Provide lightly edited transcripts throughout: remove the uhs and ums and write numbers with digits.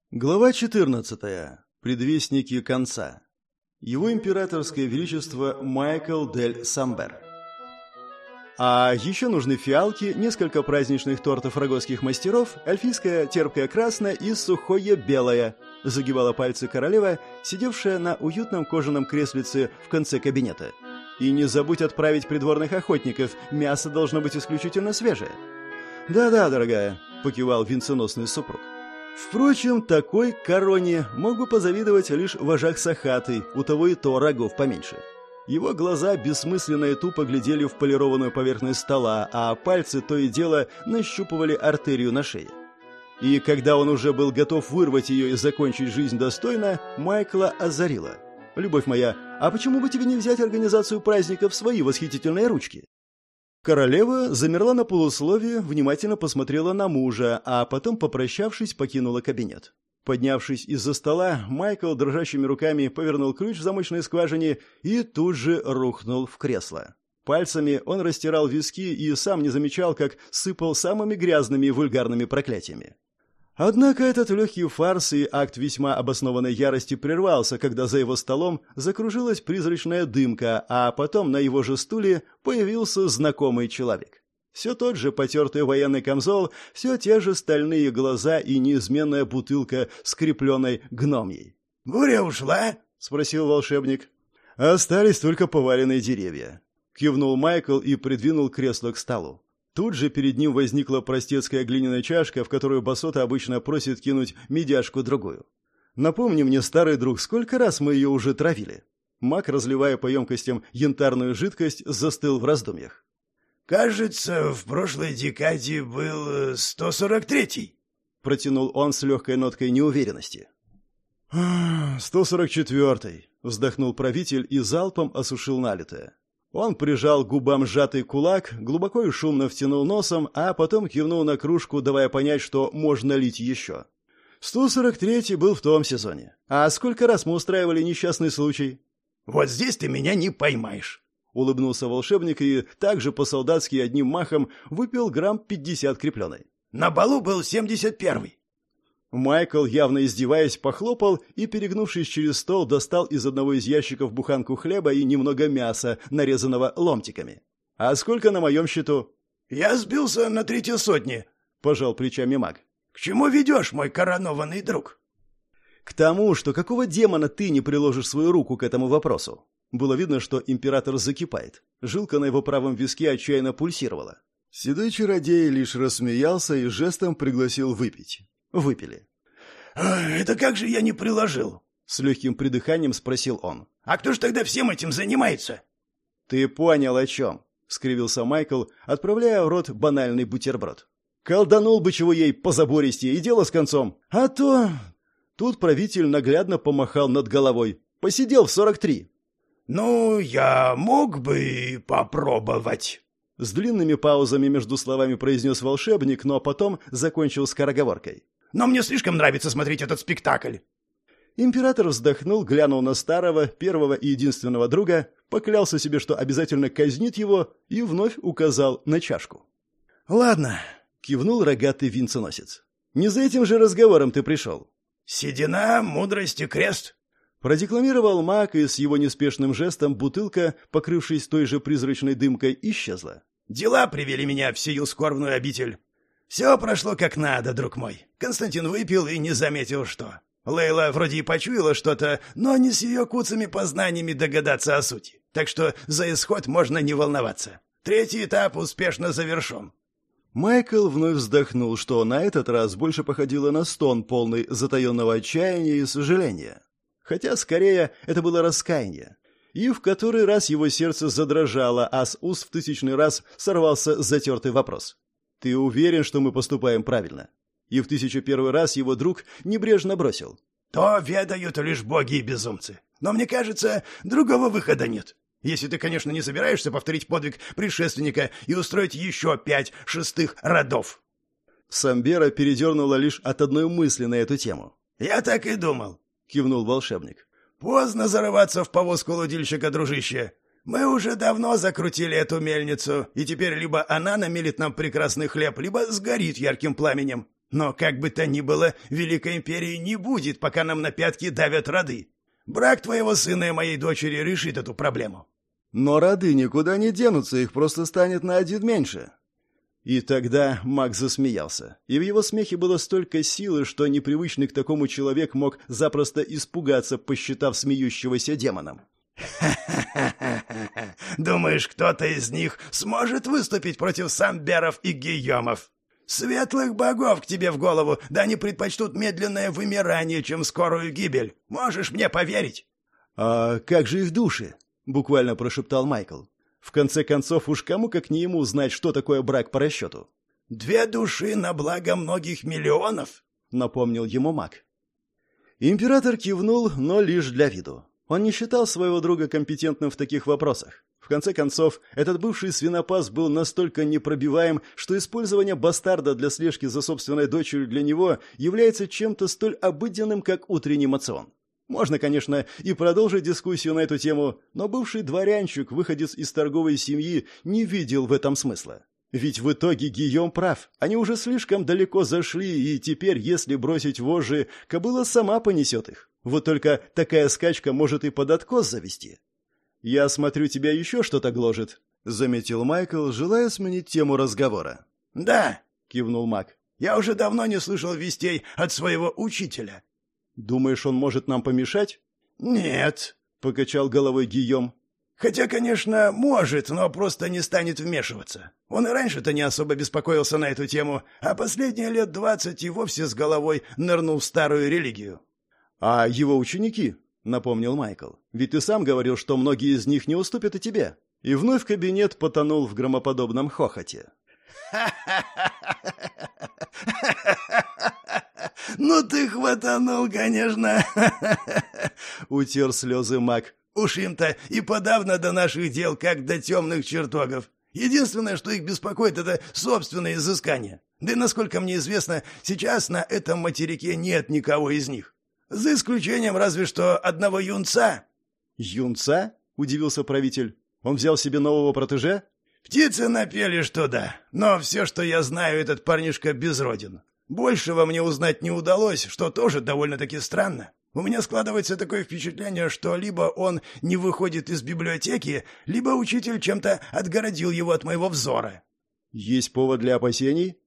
Глава 14. Предвестники конца. Его императорское величество Майкл дель Самбер. А еще нужны фиалки, несколько праздничных тортов рогозских мастеров, эльфийская терпкая красная и сухое белое. Загибала пальцы королева, сидевшая на уютном кожаном креслице в конце кабинета. И не забудь отправить придворных охотников, мясо должно быть исключительно свежее. «Да-да, дорогая», — покивал венценосный супруг. Впрочем, такой короне мог бы позавидовать лишь вожак Сахатый, у того и то рогов поменьше. Его глаза бессмысленно и тупо глядели в полированную поверхность стола, а пальцы то и дело нащупывали артерию на шее. И когда он уже был готов вырвать ее и закончить жизнь достойно, Майкла озарила. «Любовь моя, а почему бы тебе не взять организацию праздника в свои восхитительные ручки?» Королева замерла на полусловие, внимательно посмотрела на мужа, а потом, попрощавшись, покинула кабинет. Поднявшись из-за стола, Майкл дрожащими руками повернул ключ в замочной скважине и тут же рухнул в кресло. Пальцами он растирал виски и сам не замечал, как сыпал самыми грязными и вульгарными проклятиями. Однако этот легкий фарс и акт весьма обоснованной ярости прервался, когда за его столом закружилась призрачная дымка, а потом на его же стуле появился знакомый человек. Все тот же потертый военный камзол, все те же стальные глаза и неизменная бутылка, скрепленной гномьей. «Буря ушла?» — спросил волшебник. «Остались только поваленные деревья», — кивнул Майкл и придвинул кресло к столу. Тут же перед ним возникла простецкая глиняная чашка, в которую басота обычно просит кинуть медяшку-другую. «Напомни мне, старый друг, сколько раз мы ее уже травили?» Маг, разливая по емкостям янтарную жидкость, застыл в раздумьях. «Кажется, в прошлой декаде был 143-й», — протянул он с легкой ноткой неуверенности. «144-й», — вздохнул правитель и залпом осушил налитое. Он прижал к губам сжатый кулак, глубоко и шумно втянул носом, а потом кивнул на кружку, давая понять, что можно лить еще. 143-й был в том сезоне. А сколько раз мы устраивали несчастный случай? «Вот здесь ты меня не поймаешь», — улыбнулся волшебник и также по-солдатски одним махом выпил грамм 50 крепленой. «На балу был 71-й». Майкл, явно издеваясь, похлопал и, перегнувшись через стол, достал из одного из ящиков буханку хлеба и немного мяса, нарезанного ломтиками. «А сколько на моем счету?» «Я сбился на 300, — пожал плечами маг. «К чему ведешь, мой коронованный друг?» «К тому, что какого демона ты не приложишь свою руку к этому вопросу?» Было видно, что император закипает. Жилка на его правом виске отчаянно пульсировала. Седой чародей лишь рассмеялся и жестом пригласил выпить. Выпили. «Это как же я не приложил?» — с легким придыханием спросил он. «А кто ж тогда всем этим занимается?» «Ты понял, о чем?» — скривился Майкл, отправляя в рот банальный бутерброд. «Колданул бы чего ей по забористе, и дело с концом. А то...» Тут правитель наглядно помахал над головой. «Посидел в 43». «Ну, я мог бы попробовать». С длинными паузами между словами произнес волшебник, но потом закончил скороговоркой. «Но мне слишком нравится смотреть этот спектакль». Император вздохнул, глянул на старого, первого и единственного друга, поклялся себе, что обязательно казнит его, и вновь указал на чашку. «Ладно», — кивнул рогатый венценосец. «Не за этим же разговором ты пришел». «Седина, мудрость и крест», — продекламировал маг, и с его неспешным жестом бутылка, покрывшись той же призрачной дымкой, исчезла. «Дела привели меня в сию скорбную обитель. Все прошло как надо, друг мой. Константин выпил и не заметил, что. Лейла вроде и почуяла что-то, но не с ее куцами познаниями догадаться о сути. Так что за исход можно не волноваться. 3-й этап успешно завершен». Майкл вновь вздохнул, что на этот раз больше походило на стон, полный затаенного отчаяния и сожаления. Хотя, скорее, это было раскаяние. И в который раз его сердце задрожало, а с уст в 1000-й раз сорвался затертый вопрос. «Ты уверен, что мы поступаем правильно?» И в 1001 раз его друг небрежно бросил. «То ведают лишь боги и безумцы. Но мне кажется, другого выхода нет. Если ты, конечно, не собираешься повторить подвиг предшественника и устроить еще 5 шестых родов». Самбера передернула лишь от одной мысли на эту тему. «Я так и думал», — кивнул волшебник. «Поздно зарываться в повозку лудильщика, дружище. Мы уже давно закрутили эту мельницу, и теперь либо она намелит нам прекрасный хлеб, либо сгорит ярким пламенем. Но как бы то ни было, Великой Империи не будет, пока нам на пятки давят роды. Брак твоего сына и моей дочери решит эту проблему». «Но роды никуда не денутся, их просто станет на один меньше». И тогда маг засмеялся, и в его смехе было столько силы, что непривычный к такому человек мог запросто испугаться, посчитав смеющегося демоном. «Ха-ха-ха! Думаешь, кто-то из них сможет выступить против самберов и гийомов? Светлых богов к тебе в голову, да они предпочтут медленное вымирание, чем скорую гибель. Можешь мне поверить?» «А как же их души?» — буквально прошептал Майкл. В конце концов, уж кому как не ему знать, что такое брак по расчету. «Две души на благо многих миллионов», — напомнил ему маг. Император кивнул, но лишь для виду. Он не считал своего друга компетентным в таких вопросах. В конце концов, этот бывший свинопас был настолько непробиваем, что использование бастарда для слежки за собственной дочерью для него является чем-то столь обыденным, как утренний мацион. Можно, конечно, и продолжить дискуссию на эту тему, но бывший дворянчик, выходец из торговой семьи, не видел в этом смысла. Ведь в итоге Гийом прав, они уже слишком далеко зашли, и теперь, если бросить вожжи, кобыла сама понесет их. Вот только такая скачка может и под откос завести. «Я смотрю, тебя еще что-то гложет», — заметил Майкл, желая сменить тему разговора. «Да», — кивнул маг, — «я уже давно не слышал вестей от своего учителя». «Думаешь, он может нам помешать?» «Нет», — покачал головой Гийом. «Хотя, конечно, может, но просто не станет вмешиваться. Он и раньше-то не особо беспокоился на эту тему, а последние лет 20 и вовсе с головой нырнул в старую религию». «А его ученики?» — напомнил Майкл. «Ведь ты сам говорил, что многие из них не уступят и тебе». И вновь кабинет потонул в громоподобном хохоте. «Ну ты хватанул, конечно!» — утер слезы маг. «Уж им-то и подавно до наших дел, как до темных чертогов. Единственное, что их беспокоит, это собственные изыскания. Да и, насколько мне известно, сейчас на этом материке нет никого из них. За исключением разве что одного юнца». «Юнца?» — удивился правитель. «Он взял себе нового протеже?» «Птицы напели, что да. Но все, что я знаю, этот парнишка безроден. Большего мне узнать не удалось, что тоже довольно-таки странно. У меня складывается такое впечатление, что либо он не выходит из библиотеки, либо учитель чем-то отгородил его от моего взора». «Есть повод для опасений?»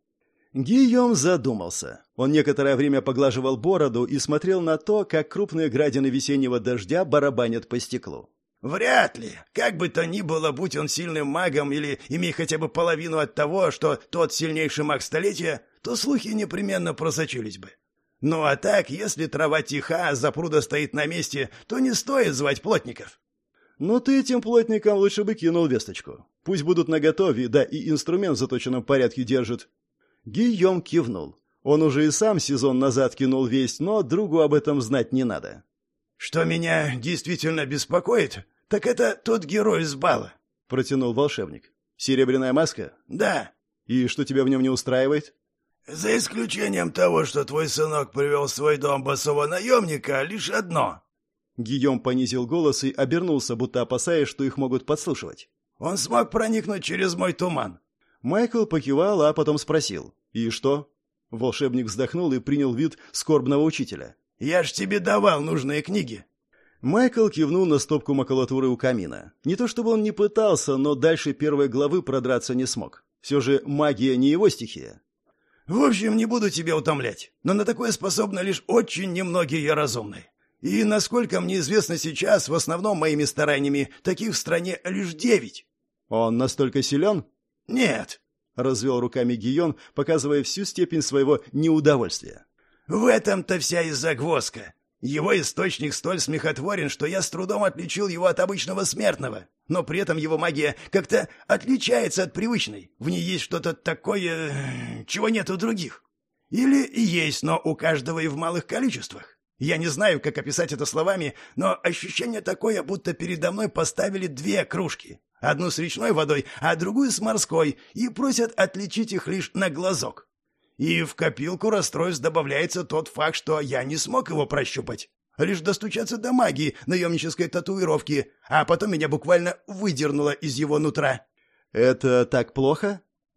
Гийом задумался. Он некоторое время поглаживал бороду и смотрел на то, как крупные градины весеннего дождя барабанят по стеклу. «Вряд ли. Как бы то ни было, будь он сильным магом или имей хотя бы половину от того, что тот сильнейший маг столетия, то слухи непременно просочились бы. Ну а так, если трава тиха, а запруда стоит на месте, то не стоит звать плотников». «Но ты этим плотникам лучше бы кинул весточку. Пусть будут наготове, да и инструмент в заточенном порядке держит». Гийом кивнул. Он уже и сам сезон назад кинул весть, но другу об этом знать не надо. «Что меня действительно беспокоит, так это тот герой с бала», — протянул волшебник. «Серебряная маска?» «Да». «И что тебя в нем не устраивает?» «За исключением того, что твой сынок привел в свой дом босого наемника, лишь одно». Гийом понизил голос и обернулся, будто опасаясь, что их могут подслушивать. «Он смог проникнуть через мой туман». Майкл покивал, а потом спросил. «И что?» Волшебник вздохнул и принял вид скорбного учителя. «Я ж тебе давал нужные книги». Майкл кивнул на стопку макулатуры у камина. Не то чтобы он не пытался, но дальше первой главы продраться не смог. Все же магия не его стихия. «В общем, не буду тебя утомлять, но на такое способны лишь очень немногие разумные. И, насколько мне известно сейчас, в основном моими стараниями, таких в стране лишь 9. «Он настолько силен?» «Нет», — развел руками Гийон, показывая всю степень своего неудовольствия. «В этом-то вся и загвоздка. Его источник столь смехотворен, что я с трудом отличил его от обычного смертного. Но при этом его магия как-то отличается от привычной. В ней есть что-то такое, чего нет у других. Или есть, но у каждого и в малых количествах. Я не знаю, как описать это словами, но ощущение такое, будто передо мной поставили 2 кружки. Одну с речной водой, а другую с морской, и просят отличить их лишь на глазок. И в копилку расстройств добавляется тот факт, что я не смог его прощупать. Лишь достучаться до магии наемнической татуировки, а потом меня буквально выдернуло из его нутра». «Это так плохо?»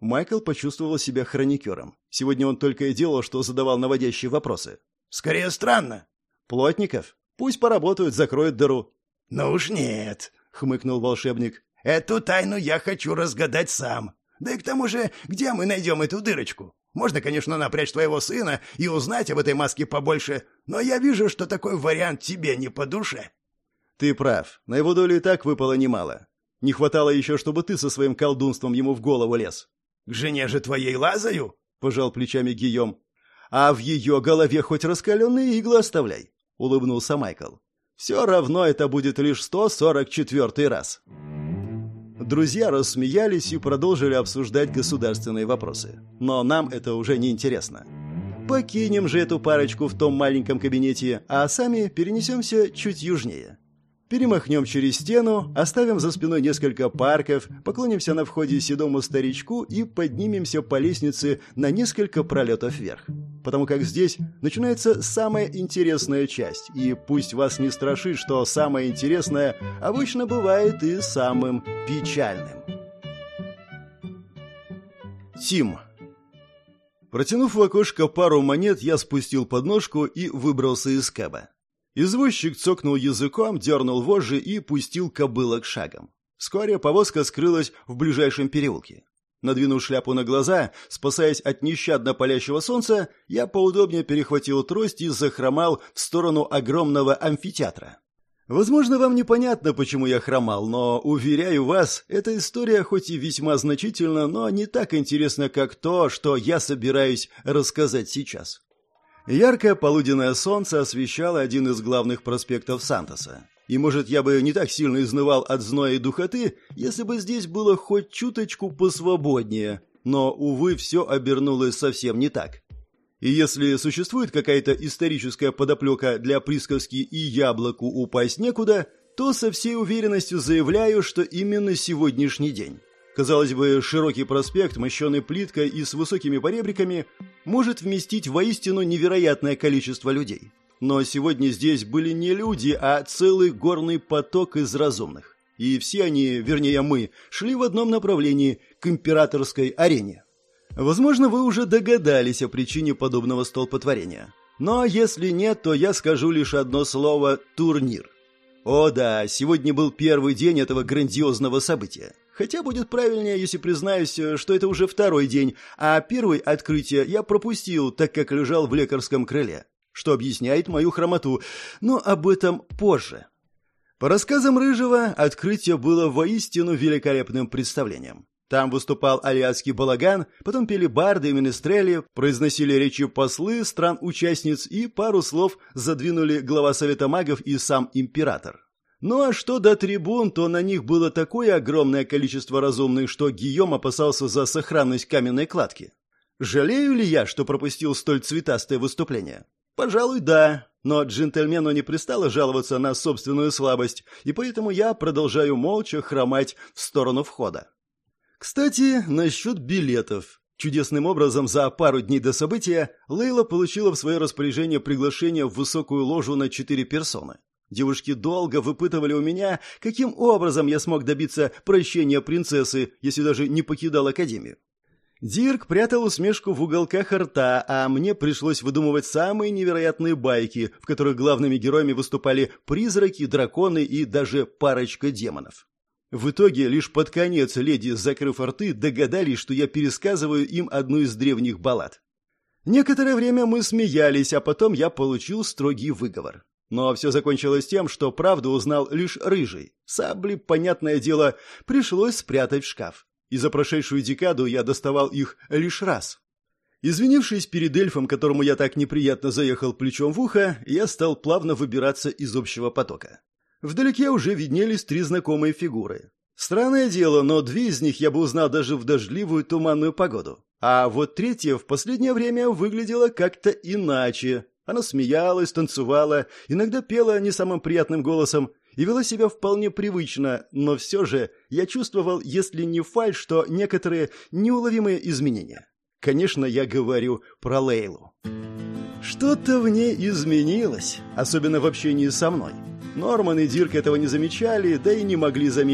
Майкл почувствовал себя хроникером. Сегодня он только и делал, что задавал наводящие вопросы. «Скорее странно». «Плотников? Пусть поработают, закроют дыру». «Ну уж нет», — хмыкнул волшебник. «Эту тайну я хочу разгадать сам. Да и к тому же, где мы найдем эту дырочку? Можно, конечно, напрячь твоего сына и узнать об этой маске побольше, но я вижу, что такой вариант тебе не по душе». «Ты прав. На его долю и так выпало немало. Не хватало еще, чтобы ты со своим колдунством ему в голову лез». «К жене же твоей лазаю?» — пожал плечами Гийом. «А в ее голове хоть раскаленные иглы оставляй», — улыбнулся Майкл. «Все равно это будет лишь 144-й раз». Друзья рассмеялись и продолжили обсуждать государственные вопросы. Но нам это уже не интересно. Покинем же эту парочку в том маленьком кабинете, а сами перенесемся чуть южнее. Перемахнем через стену, оставим за спиной несколько парков, поклонимся на входе седому старичку и поднимемся по лестнице на несколько пролетов вверх. Потому как здесь начинается самая интересная часть, и пусть вас не страшит, что самое интересное обычно бывает и самым печальным. Тим. Протянув в окошко пару монет, я спустил подножку и выбрался из кэба. Извозчик цокнул языком, дернул вожжи и пустил кобылок шагом. Вскоре повозка скрылась в ближайшем переулке. Надвинув шляпу на глаза, спасаясь от нещадно палящего солнца, я поудобнее перехватил трость и захромал в сторону огромного амфитеатра. Возможно, вам непонятно, почему я хромал, но, уверяю вас, эта история хоть и весьма значительна, но не так интересна, как то, что я собираюсь рассказать сейчас. Яркое полуденное солнце освещало один из главных проспектов Сантоса. И, может, я бы не так сильно изнывал от зноя и духоты, если бы здесь было хоть чуточку посвободнее. Но, увы, все обернулось совсем не так. И если существует какая-то историческая подоплека для присказки «и яблоку упасть некуда», то со всей уверенностью заявляю, что именно сегодняшний день. Казалось бы, широкий проспект, мощенный плиткой и с высокими поребриками, может вместить воистину невероятное количество людей. Но сегодня здесь были не люди, а целый горный поток из разумных. И все они, вернее мы, шли в одном направлении, к императорской арене. Возможно, вы уже догадались о причине подобного столпотворения. Но если нет, то я скажу лишь одно слово «турнир». О да, сегодня был первый день этого грандиозного события. Хотя будет правильнее, если признаюсь, что это уже второй день, а первое открытие я пропустил, так как лежал в лекарском крыле, что объясняет мою хромоту, но об этом позже. По рассказам Рыжего, открытие было воистину великолепным представлением. Там выступал алиатский балаган, потом пели барды и менестрели, произносили речи послы стран-участниц и пару слов задвинули глава Совета магов и сам император. Ну а что до трибун, то на них было такое огромное количество разумных, что Гийом опасался за сохранность каменной кладки. Жалею ли я, что пропустил столь цветастое выступление? Пожалуй, да, но джентльмену не пристало жаловаться на собственную слабость, и поэтому я продолжаю молча хромать в сторону входа. Кстати, насчет билетов. Чудесным образом за пару дней до события Лейла получила в свое распоряжение приглашение в высокую ложу на 4 персоны. Девушки долго выпытывали у меня, каким образом я смог добиться прощения принцессы, если даже не покидал академию. Дирк прятал усмешку в уголках рта, а мне пришлось выдумывать самые невероятные байки, в которых главными героями выступали призраки, драконы и даже парочка демонов. В итоге, лишь под конец леди, закрыв рты, догадались, что я пересказываю им одну из древних баллад. Некоторое время мы смеялись, а потом я получил строгий выговор. Но все закончилось тем, что правду узнал лишь Рыжий. Сабли, понятное дело, пришлось спрятать в шкаф. И за прошедшую декаду я доставал их лишь раз. Извинившись перед эльфом, которому я так неприятно заехал плечом в ухо, я стал плавно выбираться из общего потока. Вдалеке уже виднелись 3 знакомые фигуры. Странное дело, но 2 из них я бы узнал даже в дождливую туманную погоду. А вот 3-я в последнее время выглядела как-то иначе. Она смеялась, танцевала, иногда пела не самым приятным голосом и вела себя вполне привычно, но все же я чувствовал, если не фальшь, то некоторые неуловимые изменения. Конечно, я говорю про Лейлу. Что-то в ней изменилось, особенно в общении со мной. Норман и Дирк этого не замечали, да и не могли заметить.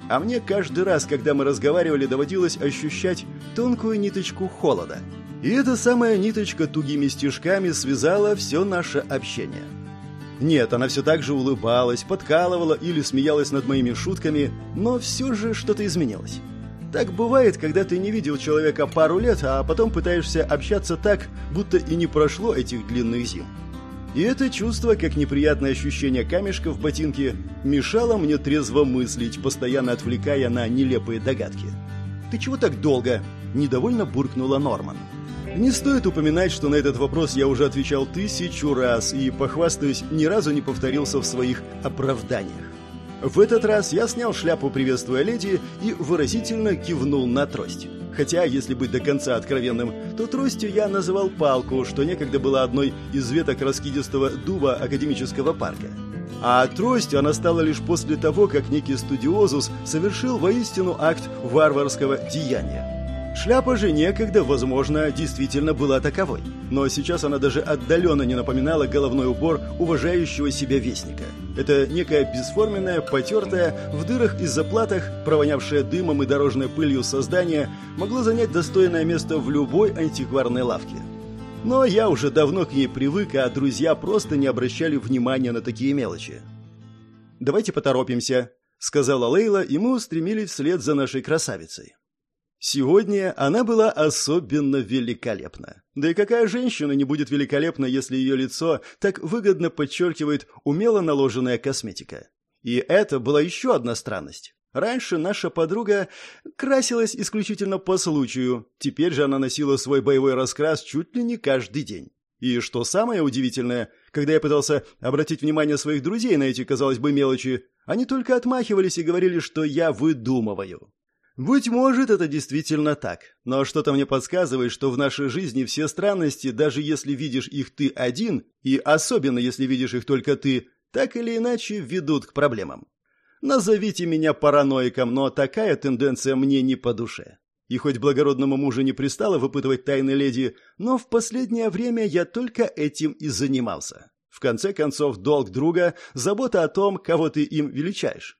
А мне каждый раз, когда мы разговаривали, доводилось ощущать тонкую ниточку холода. И эта самая ниточка тугими стежками связала все наше общение. Нет, она все так же улыбалась, подкалывала или смеялась над моими шутками, но все же что-то изменилось. Так бывает, когда ты не видел человека пару лет, а потом пытаешься общаться так, будто и не прошло этих длинных зим. И это чувство, как неприятное ощущение камешка в ботинке, мешало мне трезво мыслить, постоянно отвлекая на нелепые догадки. «Ты чего так долго?» – недовольно буркнула Норман. Не стоит упоминать, что на этот вопрос я уже отвечал 1000 раз и, похвастаюсь, ни разу не повторился в своих оправданиях. В этот раз я снял шляпу, приветствуя леди, и выразительно кивнул на трость. Хотя, если быть до конца откровенным, то тростью я называл палку, что некогда была одной из веток раскидистого дуба академического парка. А тростью она стала лишь после того, как некий студиозус совершил воистину акт варварского деяния. Шляпа же некогда, возможно, действительно была таковой. Но сейчас она даже отдаленно не напоминала головной убор уважающего себя вестника. Это некое бесформенное, потертое, в дырах и заплатах, провонявшее дымом и дорожной пылью создание, могло занять достойное место в любой антикварной лавке. Но я уже давно к ней привык, а друзья просто не обращали внимания на такие мелочи. «Давайте поторопимся», — сказала Лейла, и мы устремились вслед за нашей красавицей. Сегодня она была особенно великолепна. Да и какая женщина не будет великолепна, если ее лицо так выгодно подчеркивает умело наложенная косметика? И это была еще одна странность. Раньше наша подруга красилась исключительно по случаю, теперь же она носила свой боевой раскрас чуть ли не каждый день. И что самое удивительное, когда я пытался обратить внимание своих друзей на эти, казалось бы, мелочи, они только отмахивались и говорили, что я выдумываю. Быть может, это действительно так, но что-то мне подсказывает, что в нашей жизни все странности, даже если видишь их ты один, и особенно если видишь их только ты, так или иначе ведут к проблемам. Назовите меня параноиком, но такая тенденция мне не по душе. И хоть благородному мужу не пристало выпытывать тайны леди, но в последнее время я только этим и занимался. В конце концов, долг друга – забота о том, кого ты им величаешь.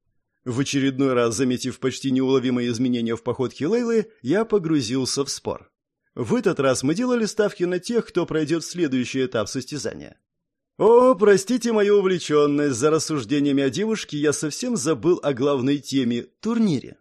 В очередной раз, заметив почти неуловимые изменения в походке Лейлы, я погрузился в спор. В этот раз мы делали ставки на тех, кто пройдет следующий этап состязания. О, простите мою увлеченность, за рассуждениями о девушке я совсем забыл о главной теме – турнире.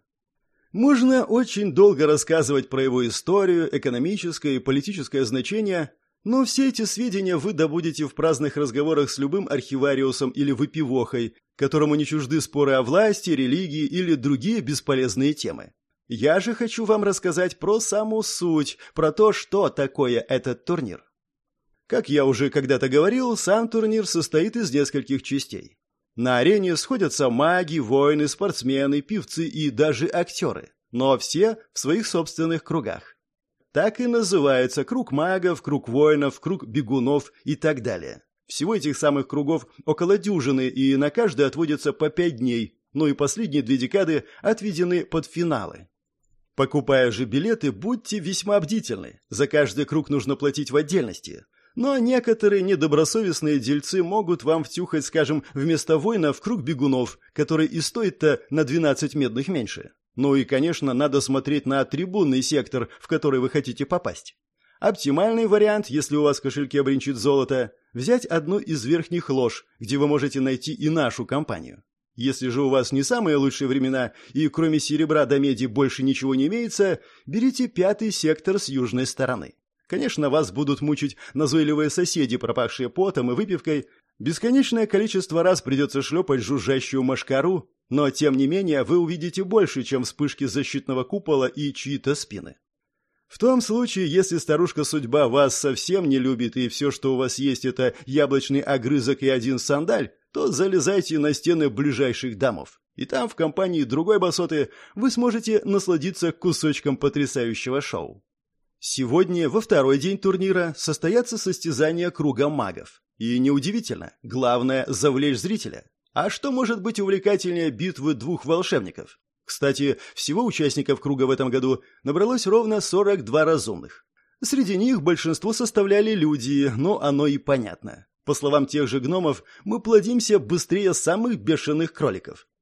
Можно очень долго рассказывать про его историю, экономическое и политическое значение, но все эти сведения вы добудете в праздных разговорах с любым архивариусом или выпивохой, которому не чужды споры о власти, религии или другие бесполезные темы. Я же хочу вам рассказать про саму суть, про то, что такое этот турнир. Как я уже когда-то говорил, сам турнир состоит из нескольких частей. На арене сходятся маги, воины, спортсмены, певцы и даже актеры, но все в своих собственных кругах. Так и называется круг магов, круг воинов, круг бегунов и так далее. Всего этих самых кругов около дюжины, и на каждый отводится по 5 дней, ну и последние 2 декады отведены под финалы. Покупая же билеты, будьте весьма бдительны, за каждый круг нужно платить в отдельности. Но некоторые недобросовестные дельцы могут вам втюхать, скажем, вместо воина в круг бегунов, который и стоит-то на 12 медных меньше. Ну и, конечно, надо смотреть на трибунный сектор, в который вы хотите попасть. Оптимальный вариант, если у вас в кошельке бренчит золото, взять одну из верхних лож, где вы можете найти и нашу компанию. Если же у вас не самые лучшие времена и кроме серебра до меди больше ничего не имеется, берите 5-й сектор с южной стороны. Конечно, вас будут мучить назойливые соседи, пропахшие потом и выпивкой. Бесконечное количество раз придется шлепать жужжащую мошкару, но, тем не менее, вы увидите больше, чем вспышки защитного купола и чьи-то спины. В том случае, если старушка-судьба вас совсем не любит и все, что у вас есть, это яблочный огрызок и 1 сандаль, то залезайте на стены ближайших домов. И там, в компании другой басоты, вы сможете насладиться кусочком потрясающего шоу. Сегодня, во 2-й день турнира, состоятся состязания круга магов. И неудивительно, главное – завлечь зрителя. А что может быть увлекательнее битвы 2 волшебников? Кстати, всего участников круга в этом году набралось ровно 42 разумных. Среди них большинство составляли люди, но оно и понятно. По словам тех же гномов, мы плодимся быстрее самых бешеных кроликов.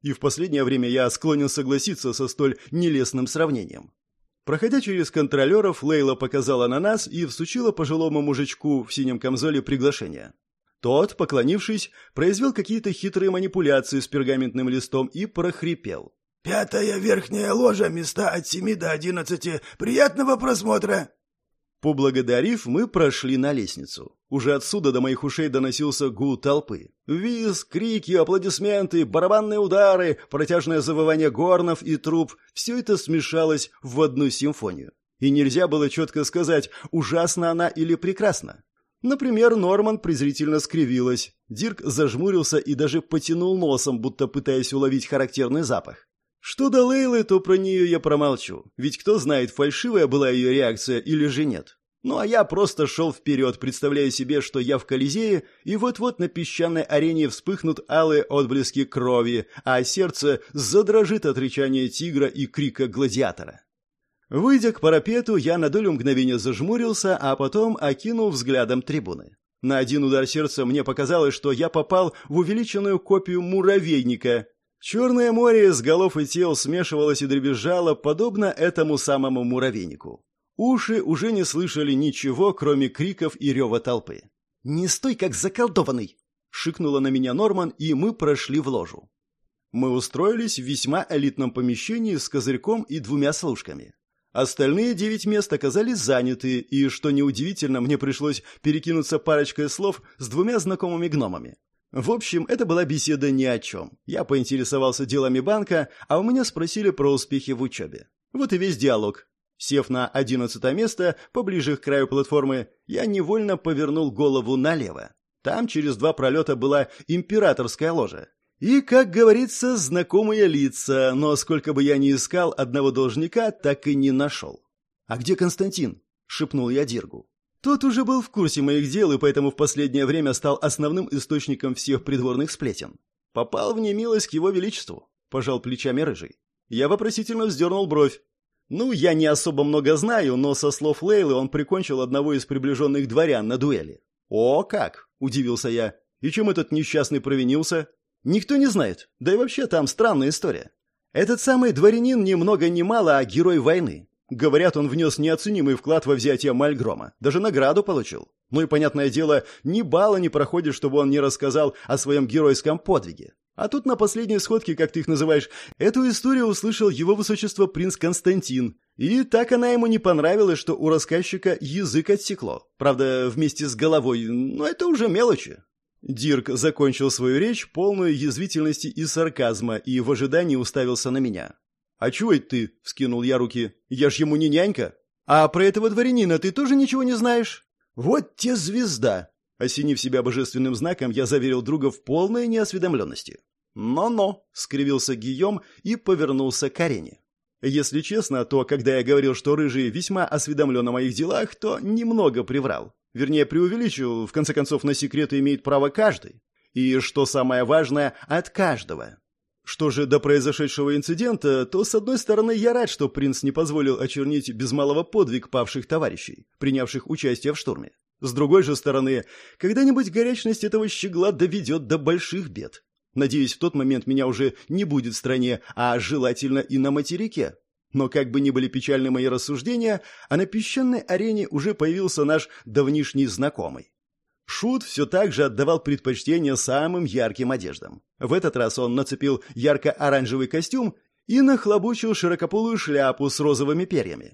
И в последнее время я склонен согласиться со столь нелестным сравнением. Проходя через контролеров, Лейла показала на нас и всучила пожилому мужичку в синем камзоле приглашение. Тот, поклонившись, произвел какие-то хитрые манипуляции с пергаментным листом и прохрипел. «5-я верхняя ложа, места от 7 до 11. Приятного просмотра!» Поблагодарив, мы прошли на лестницу. Уже отсюда до моих ушей доносился гул толпы. Визг, крики, аплодисменты, барабанные удары, протяжное завывание горнов и труб – все это смешалось в одну симфонию. И нельзя было четко сказать, ужасна она или прекрасна. Например, Норман презрительно скривилась, Дирк зажмурился и даже потянул носом, будто пытаясь уловить характерный запах. Что до Лейлы, то про нее я промолчу, ведь кто знает, фальшивая была ее реакция или же нет. Ну а я просто шел вперед, представляя себе, что я в Колизее, и вот-вот на песчаной арене вспыхнут алые отблески крови, а сердце задрожит от рычания тигра и крика гладиатора. Выйдя к парапету, я на долю мгновения зажмурился, а потом окинул взглядом трибуны. На один удар сердца мне показалось, что я попал в увеличенную копию муравейника. Черное море с голов и тел смешивалось и дребезжало, подобно этому самому муравейнику. Уши уже не слышали ничего, кроме криков и рева толпы. «Не стой, как заколдованный!» — шикнула на меня Норман, и мы прошли в ложу. Мы устроились в весьма элитном помещении с козырьком и 2 служками. Остальные 9 мест оказались заняты, и, что неудивительно, мне пришлось перекинуться парочкой слов с 2 знакомыми гномами. В общем, это была беседа ни о чем. Я поинтересовался делами банка, а у меня спросили про успехи в учебе. Вот и весь диалог. Сев на 11 место, поближе к краю платформы, я невольно повернул голову налево. Там через 2 пролета была императорская ложа. И, как говорится, знакомые лица, но сколько бы я ни искал, одного должника так и не нашел. «А где Константин?» — шепнул я Диргу. Тот уже был в курсе моих дел и поэтому в последнее время стал основным источником всех придворных сплетен. «Попал в немилость к его величеству», — пожал плечами Рыжий. Я вопросительно вздернул бровь. Ну, я не особо много знаю, но со слов Лейлы он прикончил одного из приближенных дворян на дуэли. «О, как!» — удивился я. «И чем этот несчастный провинился?» «Никто не знает. Да и вообще там странная история. Этот самый дворянин ни много ни мало, а герой войны. Говорят, он внес неоценимый вклад во взятие Мальгрома. Даже награду получил. Ну и, понятное дело, ни балла не проходит, чтобы он не рассказал о своем геройском подвиге. А тут на последней сходке, как ты их называешь, эту историю услышал его высочество принц Константин. И так она ему не понравилась, что у рассказчика язык отсекло. Правда, вместе с головой, но это уже мелочи». Дирк закончил свою речь, полную язвительности и сарказма, и в ожидании уставился на меня. «А чего это ты?» — вскинул я руки. «Я ж ему не нянька. А про этого дворянина ты тоже ничего не знаешь?» «Вот те звезда!» Осенив себя божественным знаком, я заверил друга в полной неосведомленности. «Но-но!» — скривился Гийом и повернулся к арене. Если честно, то когда я говорил, что Рыжий весьма осведомлен о моих делах, то немного приврал. Вернее, преувеличил, в конце концов, на секреты имеет право каждый. И, что самое важное, от каждого. Что же до произошедшего инцидента, то, с одной стороны, я рад, что принц не позволил очернить без малого подвиг павших товарищей, принявших участие в штурме. С другой же стороны, когда-нибудь горячность этого щегла доведет до больших бед. Надеюсь, в тот момент меня уже не будет в стране, а желательно и на материке. Но как бы ни были печальны мои рассуждения, а на песчаной арене уже появился наш давнишний знакомый. Шут все так же отдавал предпочтение самым ярким одеждам. В этот раз он нацепил ярко-оранжевый костюм и нахлобучил широкополую шляпу с розовыми перьями.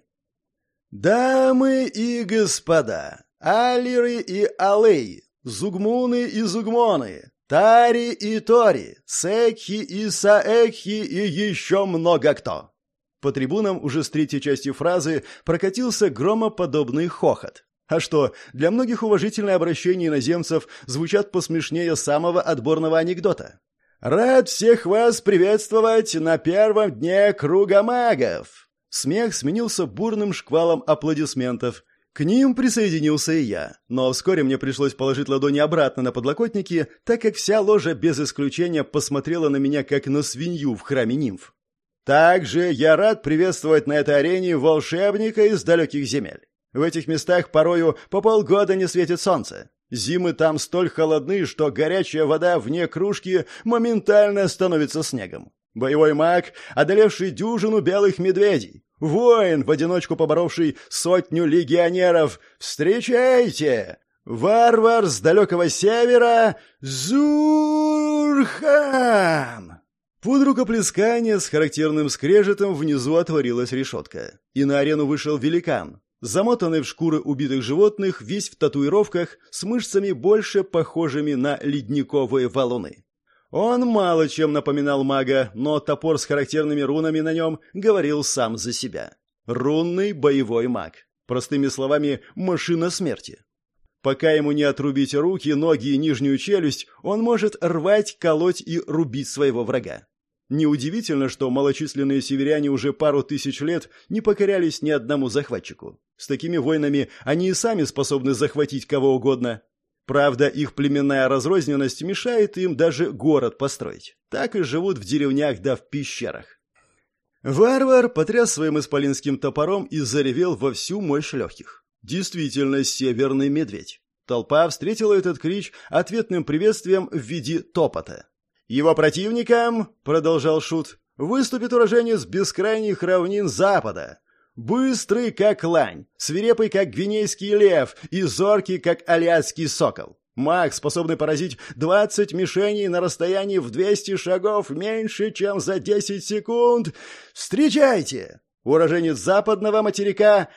«Дамы и господа, алиры и алеи, зугмуны и зугмоны, тари и тори, секхи и саэкхи и еще много кто!» По трибунам уже с 3-й части фразы прокатился громоподобный хохот. А что, для многих уважительные обращения иноземцев звучат посмешнее самого отборного анекдота. «Рад всех вас приветствовать на первом дне Круга магов!» Смех сменился бурным шквалом аплодисментов. К ним присоединился и я, но вскоре мне пришлось положить ладони обратно на подлокотники, так как вся ложа без исключения посмотрела на меня как на свинью в храме нимф. Также я рад приветствовать на этой арене волшебника из далеких земель. В этих местах порою по полгода не светит солнце. Зимы там столь холодны, что горячая вода вне кружки моментально становится снегом. Боевой маг, одолевший дюжину белых медведей. Воин, в одиночку поборовший 100 легионеров. Встречайте! Варвар с далекого севера Зурхан! Под рукоплескание с характерным скрежетом внизу отворилась решетка. И на арену вышел великан, замотанный в шкуры убитых животных, весь в татуировках, с мышцами больше похожими на ледниковые валуны. Он мало чем напоминал мага, но топор с характерными рунами на нем говорил сам за себя. Рунный боевой маг. Простыми словами, машина смерти. Пока ему не отрубить руки, ноги и нижнюю челюсть, он может рвать, колоть и рубить своего врага. Неудивительно, что малочисленные северяне уже пару тысяч лет не покорялись ни одному захватчику. С такими войнами они и сами способны захватить кого угодно. Правда, их племенная разрозненность мешает им даже город построить. Так и живут в деревнях да в пещерах. Варвар потряс своим исполинским топором и заревел во всю мощь легких. Действительно, северный медведь. Толпа встретила этот крич ответным приветствием в виде топота. «Его противником, — продолжал Шут, — выступит уроженец бескрайних равнин Запада. Быстрый, как лань, свирепый, как гвинейский лев, и зоркий, как аляский сокол. Маг, способный поразить 20 мишеней на расстоянии в 200 шагов меньше, чем за 10 секунд. Встречайте! Уроженец западного материка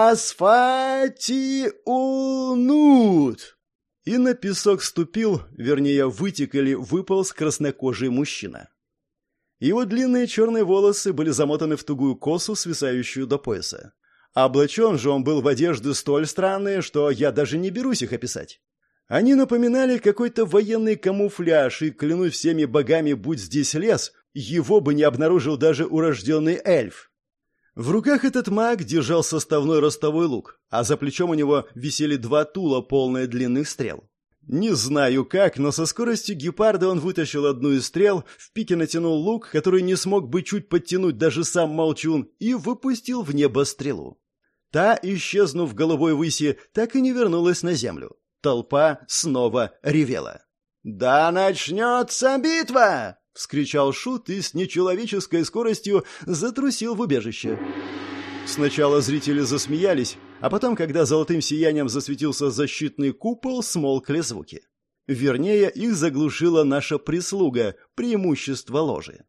Асфатиунут!» И на песок ступил, вернее, вытек или выполз краснокожий мужчина. Его длинные черные волосы были замотаны в тугую косу, свисающую до пояса. Облачен же он был в одежды столь странные, что я даже не берусь их описать. Они напоминали какой-то военный камуфляж, и, клянусь всеми богами, будь здесь лес, его бы не обнаружил даже урожденный эльф. В руках этот маг держал составной ростовой лук, а за плечом у него висели 2 тула, полные длинных стрел. Не знаю как, но со скоростью гепарда он вытащил одну из стрел, в пике натянул лук, который не смог бы чуть подтянуть даже сам молчун, и выпустил в небо стрелу. Та, исчезнув в голубой выси, так и не вернулась на землю. Толпа снова ревела. «Да начнется битва!» — вскричал Шут и с нечеловеческой скоростью затрусил в убежище. Сначала зрители засмеялись, а потом, когда золотым сиянием засветился защитный купол, смолкли звуки. Вернее, их заглушила наша прислуга, преимущество ложи.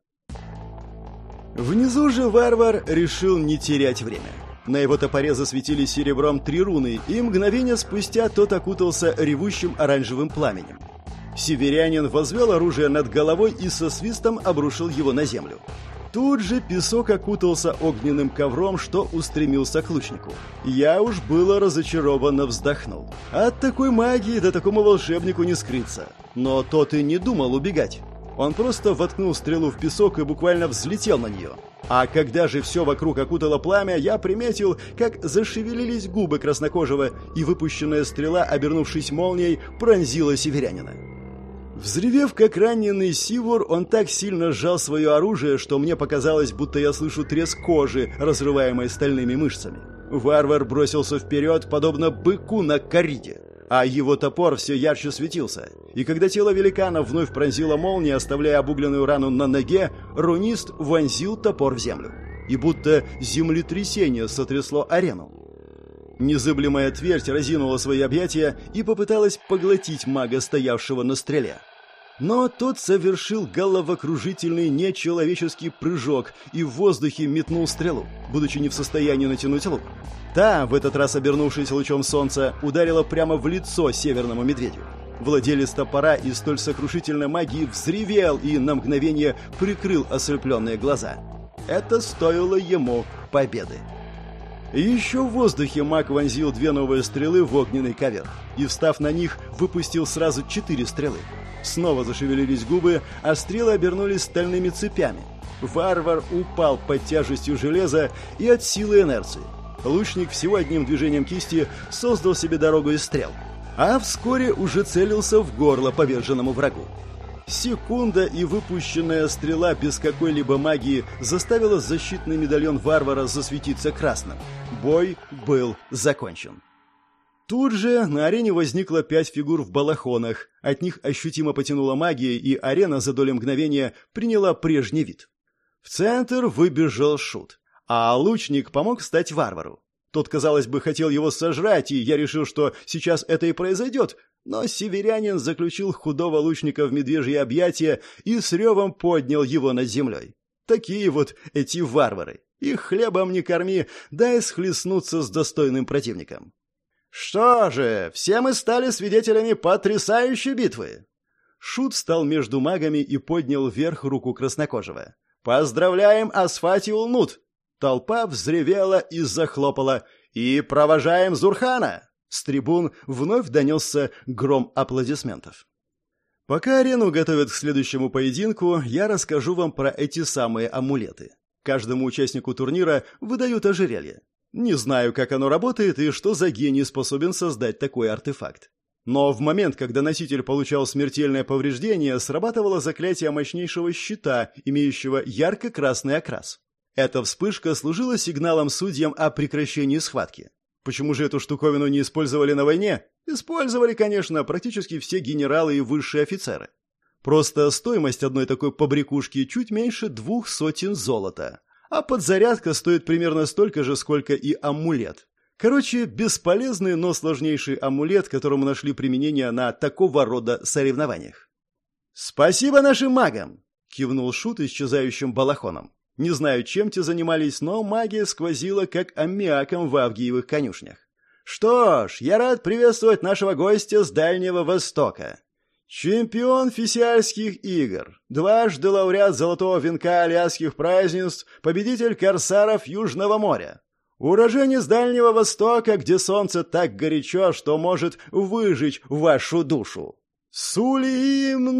Внизу же варвар решил не терять время. На его топоре засветились серебром 3 руны, и мгновение спустя тот окутался ревущим оранжевым пламенем. Северянин возвел оружие над головой и со свистом обрушил его на землю. Тут же песок окутался огненным ковром, что устремился к лучнику. Я уж было разочарованно вздохнул. От такой магии до такому волшебнику не скрыться. Но тот и не думал убегать. Он просто воткнул стрелу в песок и буквально взлетел на нее. А когда же все вокруг окутало пламя, я приметил, как зашевелились губы краснокожего, и выпущенная стрела, обернувшись молнией, пронзила северянина. Взревев, как раненый сивур, он так сильно сжал свое оружие, что мне показалось, будто я слышу треск кожи, разрываемой стальными мышцами. Варвар бросился вперед, подобно быку на кориде, а его топор все ярче светился. И когда тело великана вновь пронзила молния, оставляя обугленную рану на ноге, рунист вонзил топор в землю. И будто землетрясение сотрясло арену. Незыблемая твердь разинула свои объятия и попыталась поглотить мага, стоявшего на стреле. Но тот совершил головокружительный нечеловеческий прыжок и в воздухе метнул стрелу, будучи не в состоянии натянуть лук. Та, в этот раз обернувшись лучом солнца, ударила прямо в лицо северному медведю. Владелец топора и столь сокрушительной магии взревел и на мгновение прикрыл ослепленные глаза. Это стоило ему победы. Еще в воздухе маг вонзил 2 новые стрелы в огненный ковер и, встав на них, выпустил сразу 4 стрелы. Снова зашевелились губы, а стрелы обернулись стальными цепями. Варвар упал под тяжестью железа и от силы инерции. Лучник всего одним движением кисти создал себе дорогу из стрел, а вскоре уже целился в горло поверженному врагу. Секунда, и выпущенная стрела без какой-либо магии заставила защитный медальон варвара засветиться красным. Бой был закончен. Тут же на арене возникло 5 фигур в балахонах. От них ощутимо потянуло магией, и арена за долю мгновения приняла прежний вид. В центр выбежал Шут, а лучник помог встать варвару. Тот, казалось бы, хотел его сожрать, и я решил, что сейчас это и произойдет, но северянин заключил худого лучника в медвежье объятия и с ревом поднял его над землей. Такие вот эти варвары. Их хлебом не корми, дай схлестнуться с достойным противником. Что же, все мы стали свидетелями потрясающей битвы. Шут встал между магами и поднял вверх руку краснокожего. «Поздравляем Асфатиул Нут!» Толпа взревела и захлопала. «И провожаем Зурхана!» С трибун вновь донесся гром аплодисментов. Пока арену готовят к следующему поединку, я расскажу вам про эти самые амулеты. Каждому участнику турнира выдают ожерелье. Не знаю, как оно работает и что за гений способен создать такой артефакт. Но в момент, когда носитель получал смертельное повреждение, срабатывало заклятие мощнейшего щита, имеющего ярко-красный окрас. Эта вспышка служила сигналом судьям о прекращении схватки. Почему же эту штуковину не использовали на войне? Использовали, конечно, практически все генералы и высшие офицеры. Просто стоимость одной такой побрякушки чуть меньше 200 золота. А подзарядка стоит примерно столько же, сколько и амулет. Короче, бесполезный, но сложнейший амулет, которому нашли применение на такого рода соревнованиях. «Спасибо нашим магам!» — кивнул Шут исчезающим балахоном. Не знаю, чем те занимались, но магия сквозила, как аммиаком в Авгиевых конюшнях. «Что ж, я рад приветствовать нашего гостя с Дальнего Востока. Чемпион фесиальских игр, дважды лауреат Золотого венка Алясских празднеств, победитель корсаров Южного моря. Уроженец Дальнего Востока, где солнце так горячо, что может выжечь вашу душу. Сулим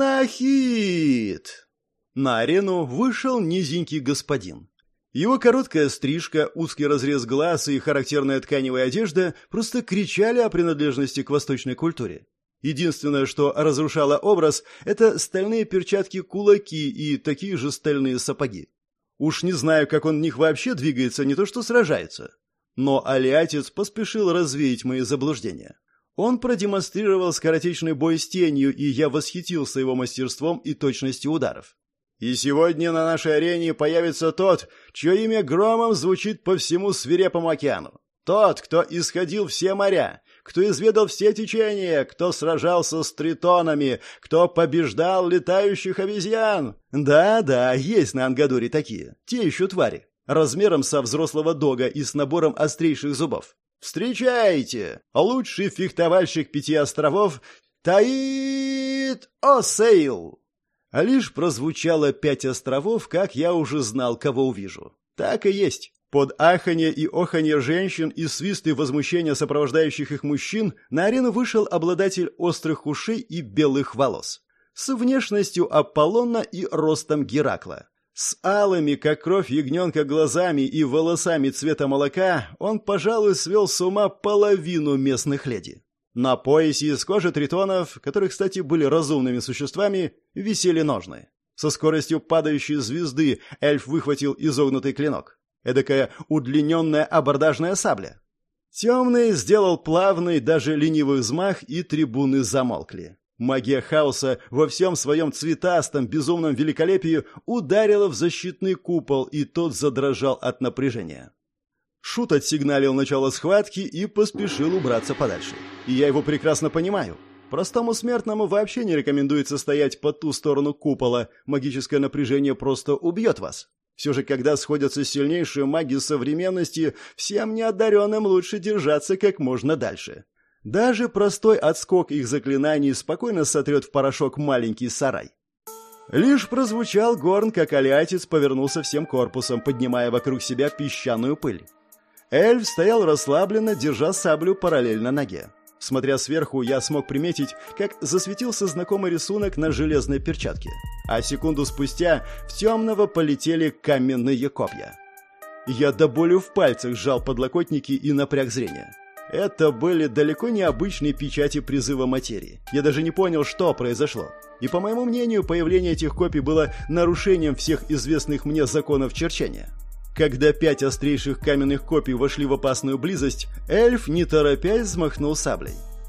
Нахид!» На арену вышел низенький господин. Его короткая стрижка, узкий разрез глаз и характерная тканевая одежда просто кричали о принадлежности к восточной культуре. Единственное, что разрушало образ, это стальные перчатки-кулаки и такие же стальные сапоги. Уж не знаю, как он в них вообще двигается, не то что сражается. Но алиатец поспешил развеять мои заблуждения. Он продемонстрировал скоротечный бой с тенью, и я восхитился его мастерством и точностью ударов. И сегодня на нашей арене появится тот, чье имя громом звучит по всему свирепому океану. Тот, кто исходил все моря, кто изведал все течения, кто сражался с тритонами, кто побеждал летающих обезьян. Да, есть на Ангадоре такие, те еще твари, размером со взрослого дога и с набором острейших зубов. Встречайте! Лучший фехтовальщик 5 островов Таит Осейл! А лишь прозвучало 5 островов, как я уже знал, кого увижу. Так и есть. Под аханье и оханье женщин и свисты возмущения сопровождающих их мужчин на арену вышел обладатель острых ушей и белых волос. С внешностью Аполлона и ростом Геракла. С алыми, как кровь ягненка, глазами и волосами цвета молока он, пожалуй, свел с ума половину местных леди. На поясе из кожи тритонов, которые, кстати, были разумными существами, висели ножны. Со скоростью падающей звезды эльф выхватил изогнутый клинок. Эдакая удлиненная абордажная сабля. Темный сделал плавный, даже ленивый взмах, и трибуны замолкли. Магия хаоса во всем своем цветастом, безумном великолепии ударила в защитный купол, и тот задрожал от напряжения. Шут отсигналил начало схватки и поспешил убраться подальше. И я его прекрасно понимаю. Простому смертному вообще не рекомендуется стоять по ту сторону купола, магическое напряжение просто убьет вас. Все же, когда сходятся сильнейшие маги современности, всем неодаренным лучше держаться как можно дальше. Даже простой отскок их заклинаний спокойно сотрет в порошок маленький сарай. Лишь прозвучал горн, как алиатец повернулся всем корпусом, поднимая вокруг себя песчаную пыль. Эльф стоял расслабленно, держа саблю параллельно ноге. Смотря сверху, я смог приметить, как засветился знакомый рисунок на железной перчатке. А секунду спустя в темного полетели каменные копья. Я до боли в пальцах сжал подлокотники и напряг зрение. Это были далеко не обычные печати призыва материи. Я даже не понял, что произошло. И, по моему мнению, появление этих копий было нарушением всех известных мне законов черчения. Когда 5 острейших каменных копий вошли в опасную близость, эльф, не торопясь, взмахнул саблей.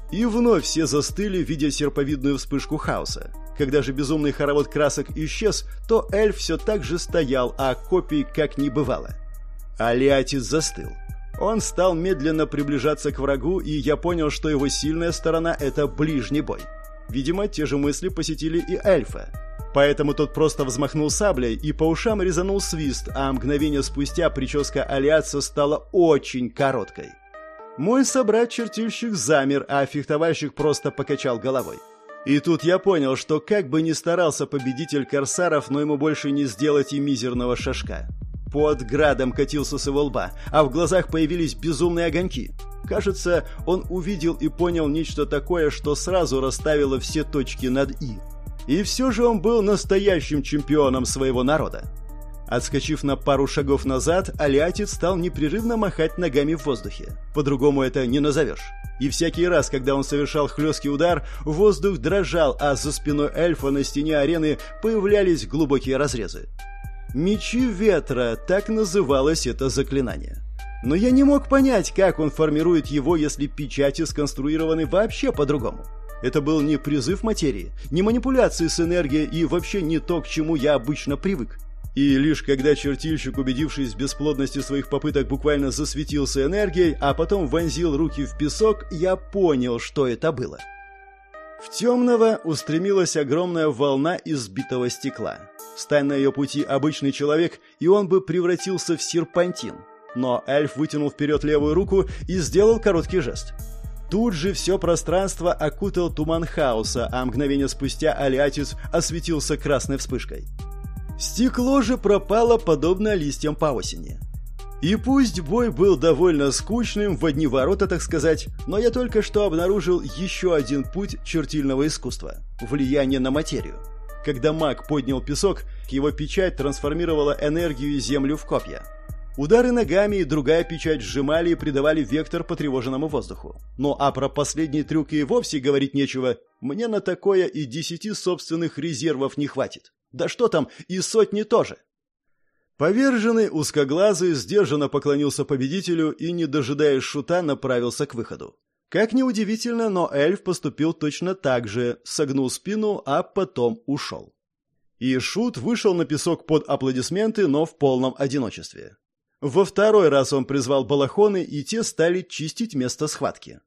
И вновь все застыли, видя серповидную вспышку хаоса. Когда же безумный хоровод красок исчез, то эльф все так же стоял, а копий как не бывало. Алиатис застыл. Он стал медленно приближаться к врагу, и я понял, что его сильная сторона – это ближний бой. Видимо, те же мысли посетили и эльфа. Поэтому тот просто взмахнул саблей, и по ушам резанул свист, а мгновение спустя прическа Алиатиса стала очень короткой. Мой собрат-чертильщик замер, а фехтовальщик просто покачал головой. И тут я понял, что как бы ни старался победитель корсаров, но ему больше не сделать и мизерного шажка. Под градом катился с его лба, а в глазах появились безумные огоньки. Кажется, он увидел и понял нечто такое, что сразу расставило все точки над «и». И все же он был настоящим чемпионом своего народа. Отскочив на пару шагов назад, Алиатис стал непрерывно махать ногами в воздухе. По-другому это не назовешь. И всякий раз, когда он совершал хлесткий удар, воздух дрожал, а за спиной эльфа на стене арены появлялись глубокие разрезы. «Мечи ветра» — так называлось это заклинание. Но я не мог понять, как он формирует его, если печати сконструированы вообще по-другому. Это был не призыв материи, не манипуляции с энергией и вообще не то, к чему я обычно привык. И лишь когда чертильщик, убедившись в бесплодности своих попыток, буквально засветился энергией, а потом вонзил руки в песок, я понял, что это было. В темного устремилась огромная волна из битого стекла. Стань на ее пути обычный человек, и он бы превратился в серпантин. Но эльф вытянул вперед левую руку и сделал короткий жест. Тут же все пространство окутал туман хаоса, а мгновение спустя Алиатис осветился красной вспышкой. Стекло же пропало, подобно листьям по осени. И пусть бой был довольно скучным, в одни ворота, так сказать, но я только что обнаружил еще один путь чертильного искусства – влияние на материю. Когда маг поднял песок, его печать трансформировала энергию и землю в копья. Удары ногами и другая печать сжимали и придавали вектор потревоженному воздуху. Ну а про последний трюк и вовсе говорить нечего. Мне на такое и 10 собственных резервов не хватит. Да что там, и сотни тоже. Поверженный узкоглазый сдержанно поклонился победителю и, не дожидаясь шута, направился к выходу. Как ни удивительно, но эльф поступил точно так же, согнул спину, а потом ушел. И шут вышел на песок под аплодисменты, но в полном одиночестве. Во второй раз он призвал балахоны, и те стали чистить место схватки.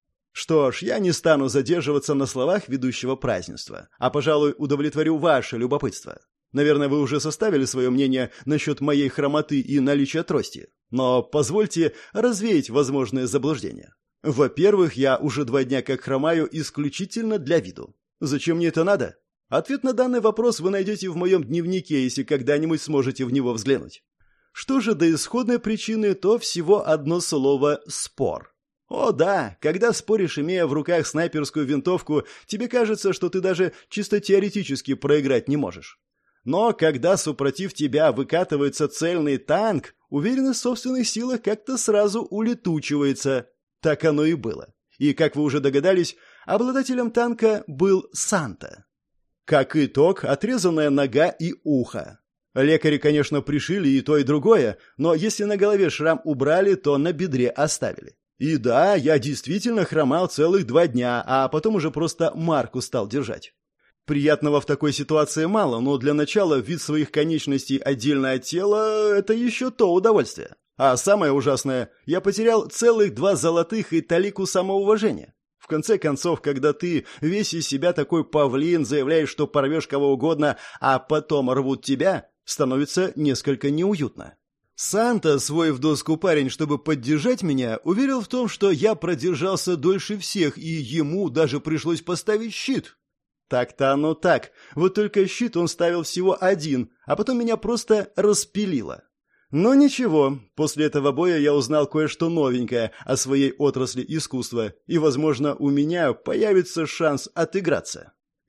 Что ж, я не стану задерживаться на словах ведущего празднества, а, пожалуй, удовлетворю ваше любопытство. Наверное, вы уже составили свое мнение насчет моей хромоты и наличия трости, но позвольте развеять возможные заблуждения. Во-первых, я уже 2 дня как хромаю исключительно для виду. Зачем мне это надо? Ответ на данный вопрос вы найдете в моем дневнике, если когда-нибудь сможете в него взглянуть. Что же до исходной причины, то всего одно слово «спор». О да, когда споришь, имея в руках снайперскую винтовку, тебе кажется, что ты даже чисто теоретически проиграть не можешь. Но когда супротив тебя выкатывается цельный танк, уверенность в собственных силах как-то сразу улетучивается. Так оно и было. И, как вы уже догадались, обладателем танка был Санта. Как итог, отрезанная нога и ухо. Лекари, конечно, пришили и то, и другое, но если на голове шрам убрали, то на бедре оставили. И да, я действительно хромал целых 2 дня, а потом уже просто марку стал держать. Приятного в такой ситуации мало, но для начала вид своих конечностей отдельно от тела – это еще то удовольствие. А самое ужасное – я потерял целых 2 золотых и талику самоуважения. В конце концов, когда ты весь из себя такой павлин, заявляешь, что порвешь кого угодно, а потом рвут тебя, становится несколько неуютно. Санта, свой в доску парень, чтобы поддержать меня, уверил в том, что я продержался дольше всех, и ему даже пришлось поставить щит. Так-то оно так, вот только щит он ставил всего 1, а потом меня просто распилило. Но ничего, после этого боя я узнал кое-что новенькое о своей отрасли искусства, и, возможно, у меня появится шанс отыграться.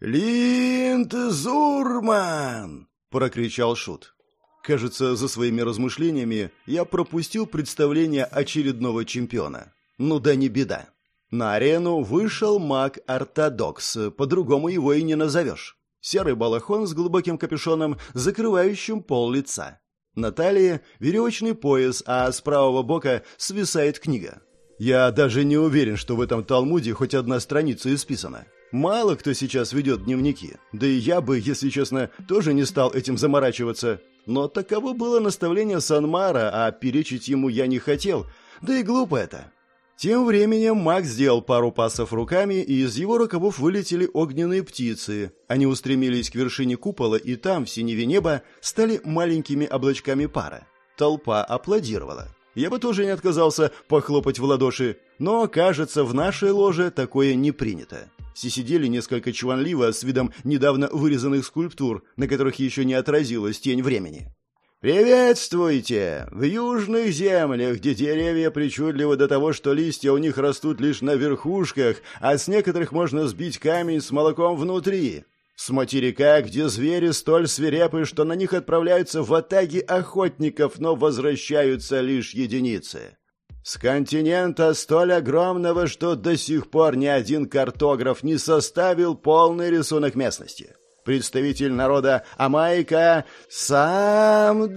«Линд Зурман!» — прокричал шут. Кажется, за своими размышлениями я пропустил представление очередного чемпиона. Ну да не беда. На арену вышел маг-ортодокс, по-другому его и не назовешь. Серый балахон с глубоким капюшоном, закрывающим пол лица. На талии веревочный пояс, а с правого бока свисает книга. Я даже не уверен, что в этом Талмуде хоть одна страница исписана. Мало кто сейчас ведет дневники. Да и я бы, если честно, тоже не стал этим заморачиваться. Но таково было наставление Санмара, а перечить ему я не хотел. Да и глупо это. Тем временем маг сделал пару пасов руками, и из его рукавов вылетели огненные птицы. Они устремились к вершине купола, и там, в синеве неба, стали маленькими облачками пара. Толпа аплодировала. Я бы тоже не отказался похлопать в ладоши, но, кажется, в нашей ложе такое не принято. Все сидели несколько чванливо, с видом недавно вырезанных скульптур, на которых еще не отразилась тень времени. «Приветствуйте! В южных землях, где деревья причудливы до того, что листья у них растут лишь на верхушках, а с некоторых можно сбить камень с молоком внутри. С материка, где звери столь свирепы, что на них отправляются ватаги охотников, но возвращаются лишь единицы. С континента столь огромного, что до сих пор ни один картограф не составил полный рисунок местности. Представитель народа Амайка Сам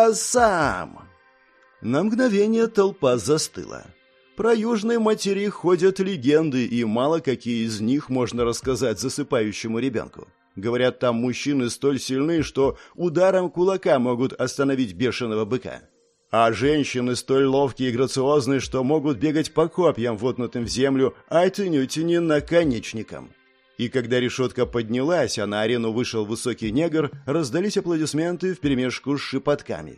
Дуасам». На мгновение толпа застыла. Про южный материк ходят легенды, и мало какие из них можно рассказать засыпающему ребенку. Говорят, там мужчины столь сильны, что ударом кулака могут остановить бешеного быка. А женщины столь ловкие и грациозны, что могут бегать по копьям, воткнутым в землю, а тянуть не наконечником. И когда решетка поднялась, а на арену вышел высокий негр, раздались аплодисменты вперемешку с шепотками.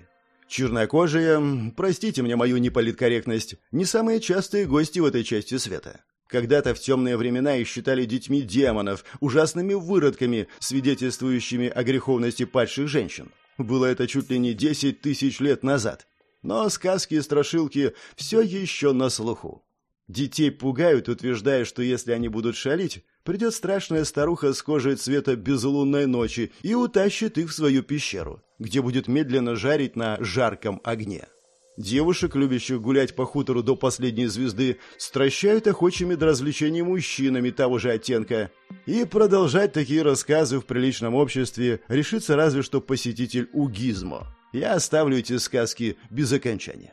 Чернокожие, простите мне мою неполиткорректность, не самые частые гости в этой части света. Когда-то в темные времена их считали детьми демонов, ужасными выродками, свидетельствующими о греховности падших женщин. Было это чуть ли не 10 тысяч лет назад. Но сказки и страшилки все еще на слуху. Детей пугают, утверждая, что если они будут шалить, придет страшная старуха с кожей цвета безлунной ночи и утащит их в свою пещеру, где будет медленно жарить на жарком огне. Девушек, любящих гулять по хутору до последней звезды, стращают охочими до развлечений мужчинами того же оттенка. И продолжать такие рассказы в приличном обществе решится разве что посетитель Угизмо. Я оставлю эти сказки без окончания.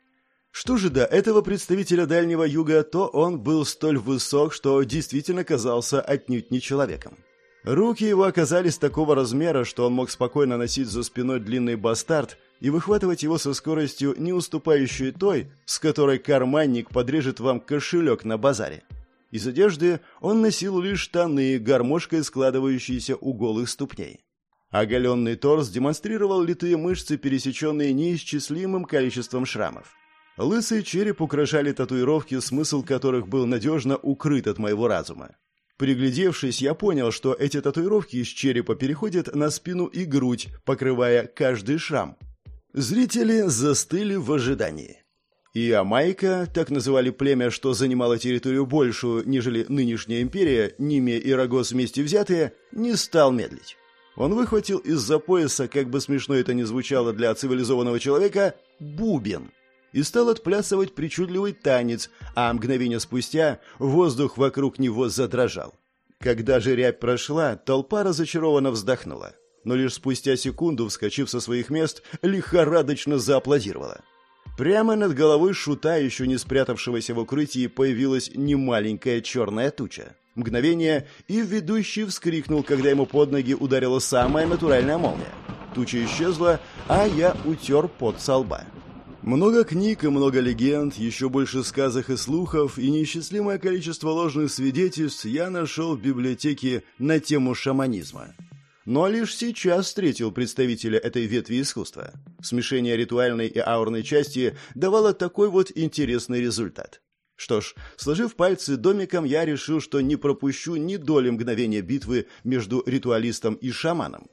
Что же до этого представителя Дальнего Юга, то он был столь высок, что действительно казался отнюдь не человеком. Руки его оказались такого размера, что он мог спокойно носить за спиной длинный бастард и выхватывать его со скоростью, не уступающей той, с которой карманник подрежет вам кошелек на базаре. Из одежды он носил лишь штаны, гармошкой складывающиеся у голых ступней. Оголенный торс демонстрировал литые мышцы, пересеченные неисчислимым количеством шрамов. Лысый череп украшали татуировки, смысл которых был надежно укрыт от моего разума. Приглядевшись, я понял, что эти татуировки из черепа переходят на спину и грудь, покрывая каждый шрам. Зрители застыли в ожидании. И Амайка, так называли племя, что занимало территорию большую, нежели нынешняя империя, Ниме и Рагос вместе взятые, не стал медлить. Он выхватил из-за пояса, как бы смешно это ни звучало для цивилизованного человека, бубен и стал отплясывать причудливый танец, а мгновение спустя воздух вокруг него задрожал. Когда же рябь прошла, толпа разочарованно вздохнула, но лишь спустя секунду, вскочив со своих мест, лихорадочно зааплодировала. Прямо над головой шута, еще не спрятавшегося в укрытии, появилась немаленькая черная туча. Мгновение, и ведущий вскрикнул, когда ему под ноги ударила самая натуральная молния. Туча исчезла, а я утер пот со лба. Много книг и много легенд, еще больше сказок и слухов, и неисчислимое количество ложных свидетельств я нашел в библиотеке на тему шаманизма. Но лишь сейчас встретил представителя этой ветви искусства. Смешение ритуальной и аурной части давало такой вот интересный результат. Что ж, сложив пальцы домиком, я решил, что не пропущу ни доли мгновения битвы между ритуалистом и шаманом.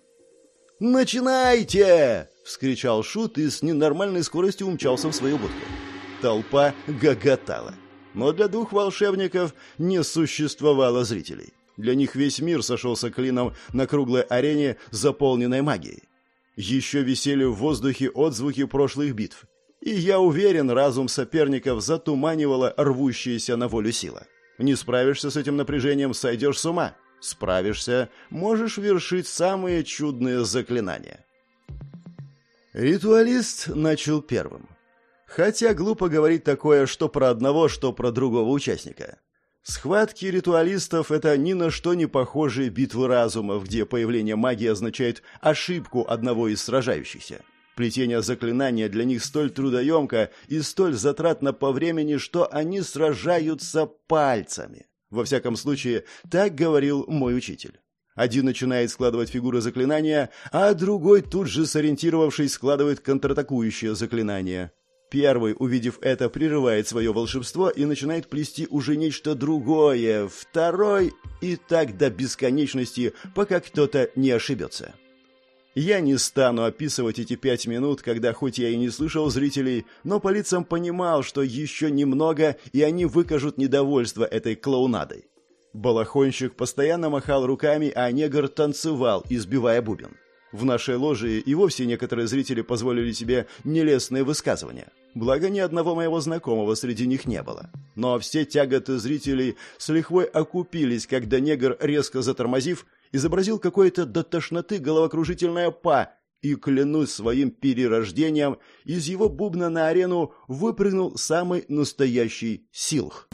«Начинайте!» — вскричал Шут и с ненормальной скоростью умчался в свою будку. Толпа гоготала. Но для двух волшебников не существовало зрителей. Для них весь мир сошелся клином на круглой арене, заполненной магией. Еще висели в воздухе отзвуки прошлых битв. И я уверен, разум соперников затуманивала рвущаяся на волю сила. Не справишься с этим напряжением — сойдешь с ума. Справишься — можешь вершить самые чудные заклинания. Ритуалист начал первым. Хотя глупо говорить такое что про одного, что про другого участника. Схватки ритуалистов – это ни на что не похожие битвы разумов, где появление магии означает ошибку одного из сражающихся. Плетение заклинания для них столь трудоемко и столь затратно по времени, что они сражаются пальцами. Во всяком случае, так говорил мой учитель. Один начинает складывать фигуры заклинания, а другой, тут же сориентировавшись, складывает контратакующее заклинание. Первый, увидев это, прерывает свое волшебство и начинает плести уже нечто другое. Второй и так до бесконечности, пока кто-то не ошибется. Я не стану описывать эти 5 минут, когда хоть я и не слышал зрителей, но по лицам понимал, что еще немного, и они выкажут недовольство этой клоунадой. Балахонщик постоянно махал руками, а негр танцевал, избивая бубен. В нашей ложе и вовсе некоторые зрители позволили себе нелестные высказывания. Благо, ни одного моего знакомого среди них не было. Но все тяготы зрителей с лихвой окупились, когда негр, резко затормозив, изобразил какое-то до тошноты головокружительное па, и, клянусь своим перерождением, из его бубна на арену выпрыгнул самый настоящий силх.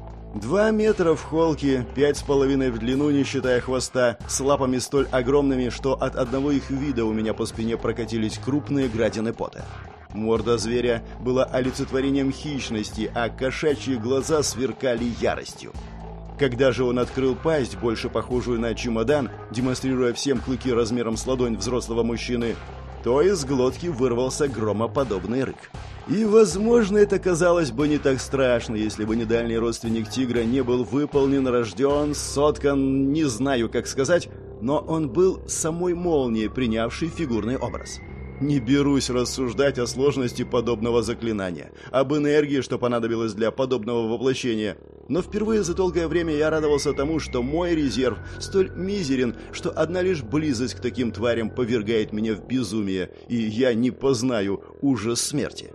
2 метра в холке, 5,5 в длину, не считая хвоста, с лапами столь огромными, что от одного их вида у меня по спине прокатились крупные градины пота. Морда зверя была олицетворением хищности, а кошачьи глаза сверкали яростью. Когда же он открыл пасть, больше похожую на чемодан, демонстрируя всем клыки размером с ладонь взрослого мужчины, то из глотки вырвался громоподобный рык. И, возможно, это казалось бы не так страшно, если бы недальний родственник тигра не был выполнен, рожден, соткан, не знаю, как сказать, но он был самой молнией, принявшей фигурный образ. Не берусь рассуждать о сложности подобного заклинания, об энергии, что понадобилось для подобного воплощения, но впервые за долгое время я радовался тому, что мой резерв столь мизерен, что одна лишь близость к таким тварям повергает меня в безумие, и я не познаю ужас смерти.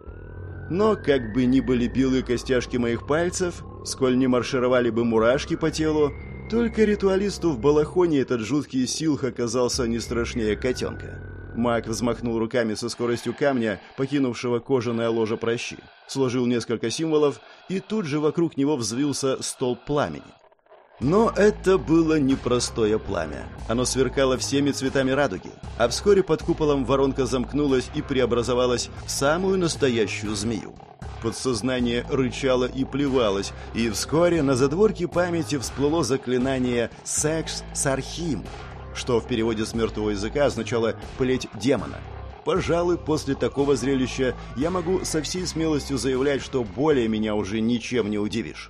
Но как бы ни были белые костяшки моих пальцев, сколь ни маршировали бы мурашки по телу, только ритуалисту в балахоне этот жуткий силх оказался не страшнее котенка. Маг взмахнул руками со скоростью камня, покинувшего кожаное ложе пращи, сложил несколько символов, и тут же вокруг него взвился столб пламени. Но это было непростое пламя. Оно сверкало всеми цветами радуги, а вскоре под куполом воронка замкнулась и преобразовалась в самую настоящую змею. Подсознание рычало и плевалось, и вскоре на задворке памяти всплыло заклинание «Секс Сархим», что в переводе с мертвого языка означало «плеть демона». Пожалуй, после такого зрелища я могу со всей смелостью заявлять, что более меня уже ничем не удивишь.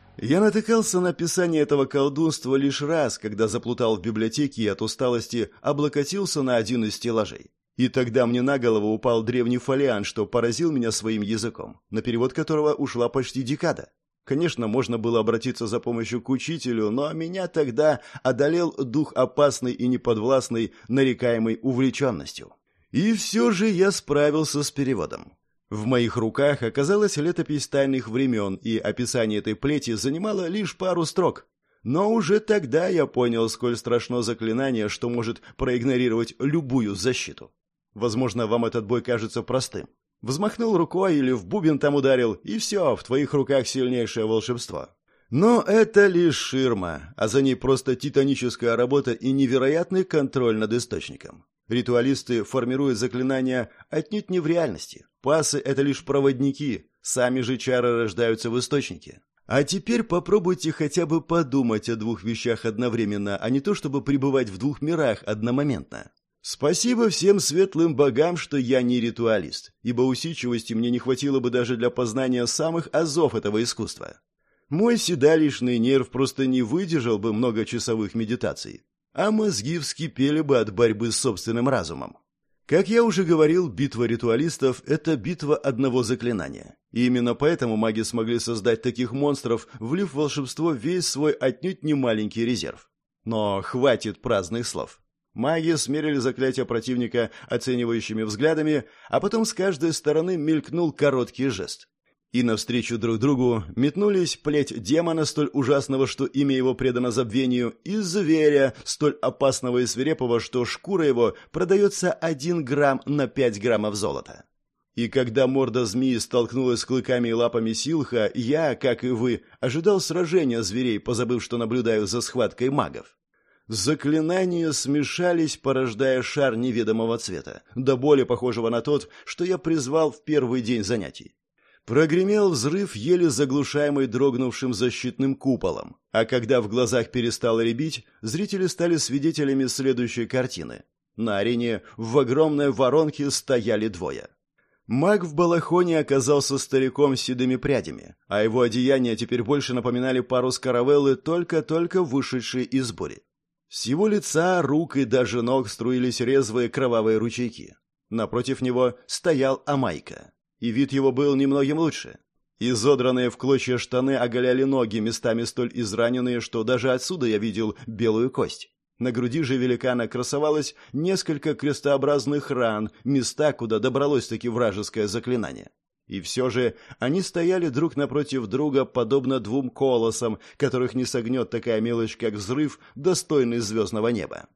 Я натыкался на описание этого колдунства лишь раз, когда заплутал в библиотеке и от усталости облокотился на один из стеллажей. И тогда мне на голову упал древний фолиант, что поразил меня своим языком, на перевод которого ушла почти декада. Конечно, можно было обратиться за помощью к учителю, но меня тогда одолел дух опасный и неподвластный, нарекаемый увлеченностью. И все же я справился с переводом. В моих руках оказалась летопись тайных времен, и описание этой плети занимало лишь пару строк. Но уже тогда я понял, сколь страшно заклинание, что может проигнорировать любую защиту. Возможно, вам этот бой кажется простым. Взмахнул рукой или в бубен там ударил, и все, в твоих руках сильнейшее волшебство. Но это лишь ширма, а за ней просто титаническая работа и невероятный контроль над источником. Ритуалисты формируют заклинания отнюдь не в реальности. Пасы — это лишь проводники, сами же чары рождаются в источнике. А теперь попробуйте хотя бы подумать о 2 вещах одновременно, а не то чтобы пребывать в 2 мирах одномоментно. Спасибо всем светлым богам, что я не ритуалист, ибо усидчивости мне не хватило бы даже для познания самых азов этого искусства. Мой седалищный нерв просто не выдержал бы многочасовых медитаций, а мозги вскипели бы от борьбы с собственным разумом. Как я уже говорил, битва ритуалистов – это битва одного заклинания. И именно поэтому маги смогли создать таких монстров, влив в волшебство весь свой отнюдь не маленький резерв. Но хватит праздных слов. Маги смерили заклятие противника оценивающими взглядами, а потом с каждой стороны мелькнул короткий жест. И навстречу друг другу метнулись плеть демона, столь ужасного, что имя его предано забвению, и зверя, столь опасного и свирепого, что шкура его продается 1 грамм на 5 граммов золота. И когда морда змеи столкнулась с клыками и лапами Силха, я, как и вы, ожидал сражения зверей, позабыв, что наблюдаю за схваткой магов. Заклинания смешались, порождая шар неведомого цвета, до боли похожего на тот, что я призвал в первый день занятий. Прогремел взрыв, еле заглушаемый дрогнувшим защитным куполом, а когда в глазах перестало рябить, зрители стали свидетелями следующей картины. На арене в огромной воронке стояли двое. Маг в балахоне оказался стариком с седыми прядями, а его одеяния теперь больше напоминали пару скаравеллы, только-только вышедшие из бури. С его лица, рук и даже ног струились резвые кровавые ручейки. Напротив него стоял Амайка, и вид его был немногим лучше. Изодранные в клочья штаны оголяли ноги, местами столь израненные, что даже отсюда я видел белую кость. На груди же великана красовалось несколько крестообразных ран, места, куда добралось-таки вражеское заклинание. И все же они стояли друг напротив друга, подобно двум колоссам, которых не согнет такая мелочь, как взрыв, достойный звездного неба.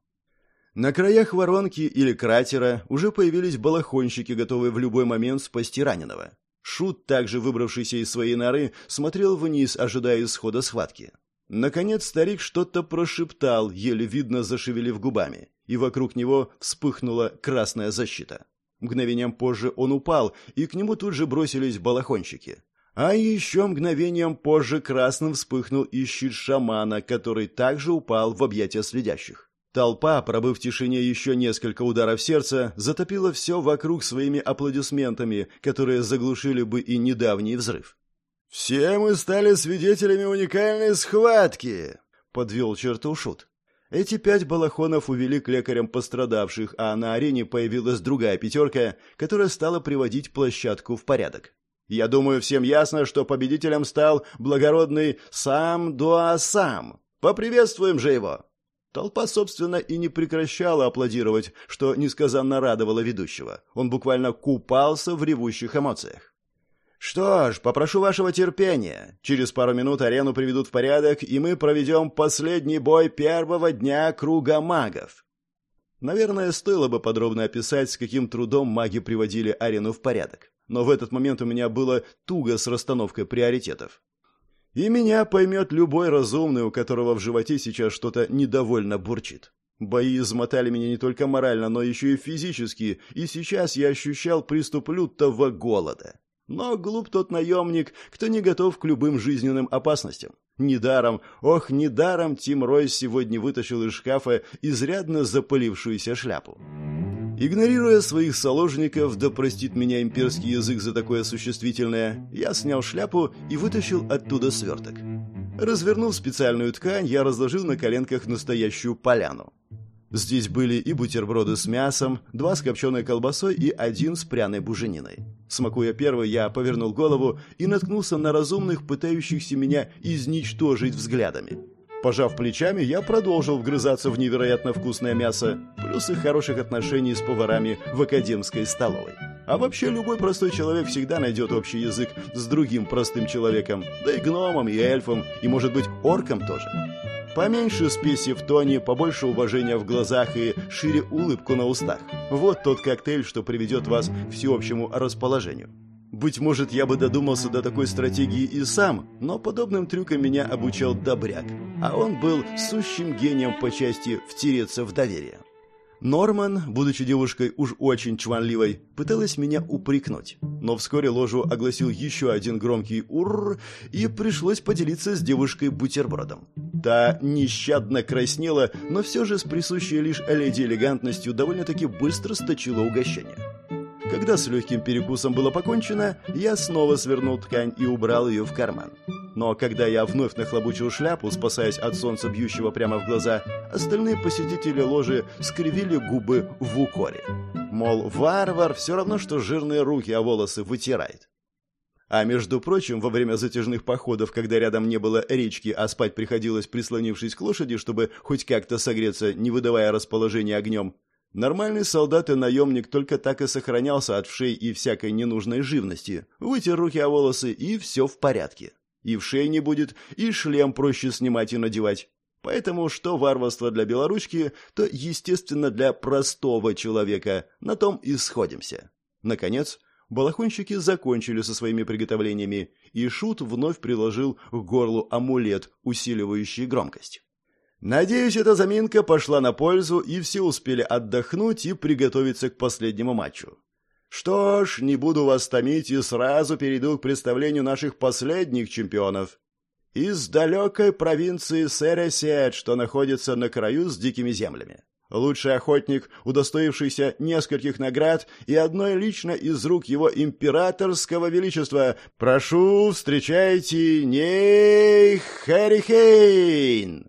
На краях воронки или кратера уже появились балахонщики, готовые в любой момент спасти раненого. Шут, также выбравшийся из своей норы, смотрел вниз, ожидая исхода схватки. Наконец старик что-то прошептал, еле видно зашевелив губами, и вокруг него вспыхнула красная защита. Мгновением позже он упал, и к нему тут же бросились балахонщики. А еще мгновением позже красным вспыхнул и щит шамана, который также упал в объятия следящих. Толпа, пробыв в тишине еще несколько ударов сердца, затопила все вокруг своими аплодисментами, которые заглушили бы и недавний взрыв. «Все мы стали свидетелями уникальной схватки», — подвел черту Шут. Эти 5 балахонов увели к лекарям пострадавших, а на арене появилась другая пятерка, которая стала приводить площадку в порядок. Я думаю, всем ясно, что победителем стал благородный Сам Дуасам. Поприветствуем же его!» Толпа, собственно, и не прекращала аплодировать, что несказанно радовало ведущего. Он буквально купался в ревущих эмоциях. «Что ж, попрошу вашего терпения. Через пару минут арену приведут в порядок, и мы проведем последний бой первого дня круга магов». Наверное, стоило бы подробно описать, с каким трудом маги приводили арену в порядок. Но в этот момент у меня было туго с расстановкой приоритетов. И меня поймет любой разумный, у которого в животе сейчас что-то недовольно бурчит. Бои измотали меня не только морально, но еще и физически, и сейчас я ощущал приступ лютого голода. Но глуп тот наемник, кто не готов к любым жизненным опасностям. Недаром Тим Ройс сегодня вытащил из шкафа изрядно запылившуюся шляпу. Игнорируя своих соложников, да простит меня имперский язык за такое существительное, я снял шляпу и вытащил оттуда сверток. Развернув специальную ткань, я разложил на коленках настоящую поляну. Здесь были и бутерброды с мясом, 2 с копченой колбасой и 1 с пряной бужениной. Смакуя первый, я повернул голову и наткнулся на разумных, пытающихся меня изничтожить взглядами. Пожав плечами, я продолжил вгрызаться в невероятно вкусное мясо, плюсы хороших отношений с поварами в академской столовой. А вообще любой простой человек всегда найдет общий язык с другим простым человеком, да и гномом, и эльфом, и, может быть, орком тоже. Поменьше спеси в тоне, побольше уважения в глазах и шире улыбку на устах. Вот тот коктейль, что приведет вас к всеобщему расположению. Быть может, я бы додумался до такой стратегии и сам, но подобным трюкам меня обучал Добряк, а он был сущим гением по части втереться в доверие. Норман, будучи девушкой уж очень чванливой, пыталась меня упрекнуть, но вскоре ложу огласил еще один громкий «уррр», и пришлось поделиться с девушкой бутербродом. Та нещадно краснела, но все же с присущей лишь леди элегантностью довольно-таки быстро сточила угощение. Когда с легким перекусом было покончено, я снова свернул ткань и убрал ее в карман. Но когда я вновь нахлобучил шляпу, спасаясь от солнца, бьющего прямо в глаза, остальные посетители ложи скривили губы в укоре. Мол, варвар все равно, что жирные руки, а волосы вытирает. А между прочим, во время затяжных походов, когда рядом не было речки, а спать приходилось, прислонившись к лошади, чтобы хоть как-то согреться, не выдавая расположения огнем, нормальный солдат и наемник только так и сохранялся от вшей и всякой ненужной живности. Вытер руки о волосы, и все в порядке. И вшей не будет, и шлем проще снимать и надевать. Поэтому что варварство для белоручки, то, естественно, для простого человека. На том и сходимся. Наконец, Балахонщики закончили со своими приготовлениями, и Шут вновь приложил к горлу амулет, усиливающий громкость. Надеюсь, эта заминка пошла на пользу, и все успели отдохнуть и приготовиться к последнему матчу. Что ж, не буду вас томить и сразу перейду к представлению наших последних чемпионов. Из далекой провинции Сересет, что находится на краю с дикими землями. Лучший охотник, удостоившийся нескольких наград и одной лично из рук его императорского величества. Прошу, встречайте, Ней Харихейн!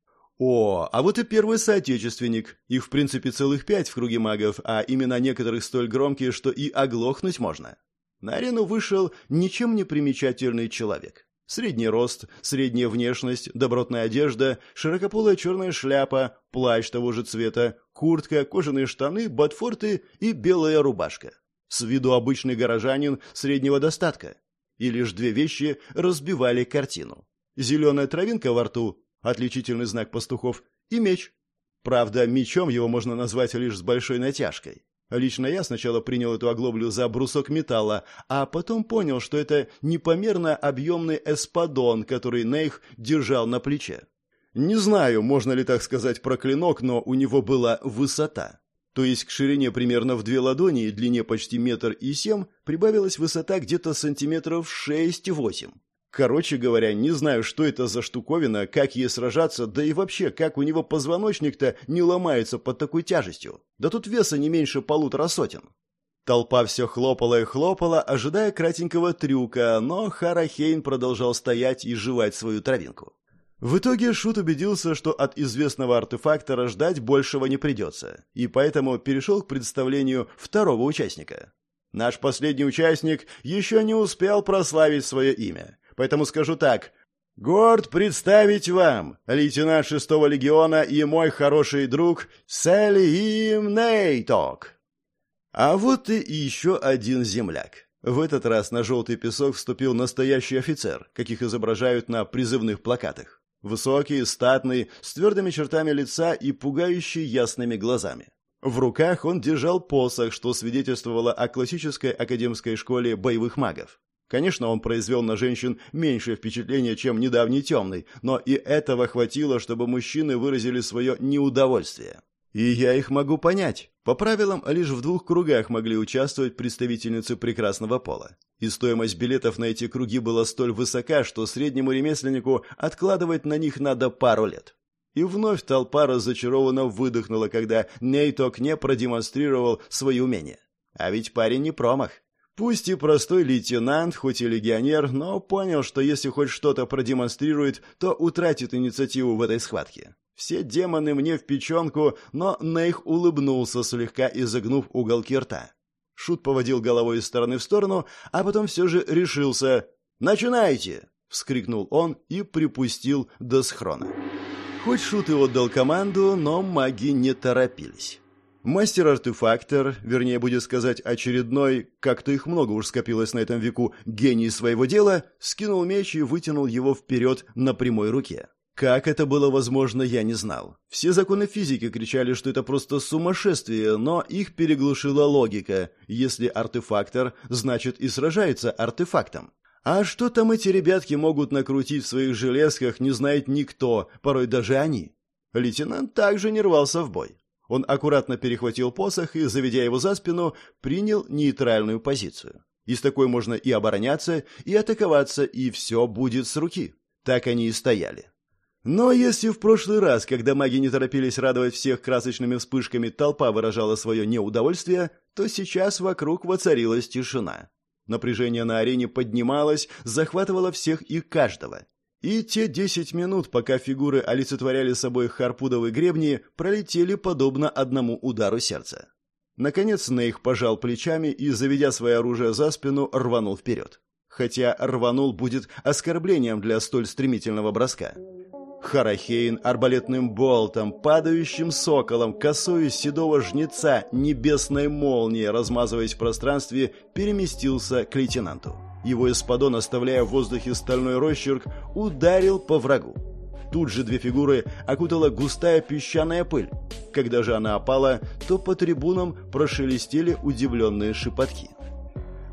О, а вот и первый соотечественник. Их, в принципе, целых 5 в круге магов, а имена некоторых столь громкие, что и оглохнуть можно. На арену вышел ничем не примечательный человек. Средний рост, средняя внешность, добротная одежда, широкополая черная шляпа, плащ того же цвета, куртка, кожаные штаны, ботфорты и белая рубашка. С виду обычный горожанин среднего достатка. И лишь 2 вещи разбивали картину. Зеленая травинка во рту, отличительный знак пастухов, и меч. Правда, мечом его можно назвать лишь с большой натяжкой. Лично я сначала принял эту оглоблю за брусок металла, а потом понял, что это непомерно объемный эспадон, который Нейх держал на плече. Не знаю, можно ли так сказать про клинок, но у него была высота. То есть к ширине примерно в 2 ладони и длине почти 1,7 м прибавилась высота где-то сантиметров 6-8. Короче говоря, не знаю, что это за штуковина, как ей сражаться, да и вообще, как у него позвоночник-то не ломается под такой тяжестью. Да тут веса не меньше 1,5 сотен. Толпа все хлопала и хлопала, ожидая кратенького трюка, но Харахейн продолжал стоять и жевать свою травинку. В итоге Шут убедился, что от известного артефактора ждать большего не придется, и поэтому перешел к представлению второго участника. Наш последний участник еще не успел прославить свое имя. Поэтому скажу так. Горд представить вам, лейтенант 6-го легиона и мой хороший друг Селиим Нейток. А вот и еще один земляк. В этот раз на желтый песок вступил настоящий офицер, каких изображают на призывных плакатах. Высокий, статный, с твердыми чертами лица и пугающе ясными глазами. В руках он держал посох, что свидетельствовало о классической академской школе боевых магов. Конечно, он произвел на женщин меньшее впечатление, чем недавний темный, но и этого хватило, чтобы мужчины выразили свое неудовольствие. И я их могу понять. По правилам, лишь в 2 кругах могли участвовать представительницы прекрасного пола. И стоимость билетов на эти круги была столь высока, что среднему ремесленнику откладывать на них надо пару лет. И вновь толпа разочарованно выдохнула, когда Нейток не продемонстрировал свои умения. А ведь парень не промах. Пусть и простой лейтенант, хоть и легионер, но понял, что если хоть что-то продемонстрирует, то утратит инициативу в этой схватке. Все демоны мне в печенку, но Нейх улыбнулся, слегка изогнув уголки рта. Шут поводил головой из стороны в сторону, а потом все же решился. «Начинайте!» — вскрикнул он и припустил до схрона. Хоть Шут и отдал команду, но маги не торопились. Мастер-артефактор, вернее, будет сказать, очередной, как-то их много уж скопилось на этом веку, гений своего дела, скинул меч и вытянул его вперед на прямой руке. Как это было возможно, я не знал. Все законы физики кричали, что это просто сумасшествие, но их переглушила логика. Если артефактор, значит и сражается артефактом. А что там эти ребятки могут накрутить в своих железках, не знает никто, порой даже они. Лейтенант также не рвался в бой. Он аккуратно перехватил посох и, заведя его за спину, принял нейтральную позицию. Из такой можно и обороняться, и атаковаться, и все будет с руки. Так они и стояли. Но если в прошлый раз, когда маги не торопились радовать всех красочными вспышками, толпа выражала свое неудовольствие, то сейчас вокруг воцарилась тишина. Напряжение на арене поднималось, захватывало всех и каждого. И те 10 минут, пока фигуры олицетворяли собой харпудовые гребни, пролетели подобно одному удару сердца. Наконец Нейх пожал плечами и, заведя свое оружие за спину, рванул вперед. Хотя рванул будет оскорблением для столь стремительного броска. Харахейн арбалетным болтом, падающим соколом, косою седого жнеца, небесной молнией, размазываясь в пространстве, переместился к лейтенанту. Его эспадон, оставляя в воздухе стальной росчерк, ударил по врагу. Тут же 2 фигуры окутала густая песчаная пыль. Когда же она опала, то по трибунам прошелестели удивленные шепотки.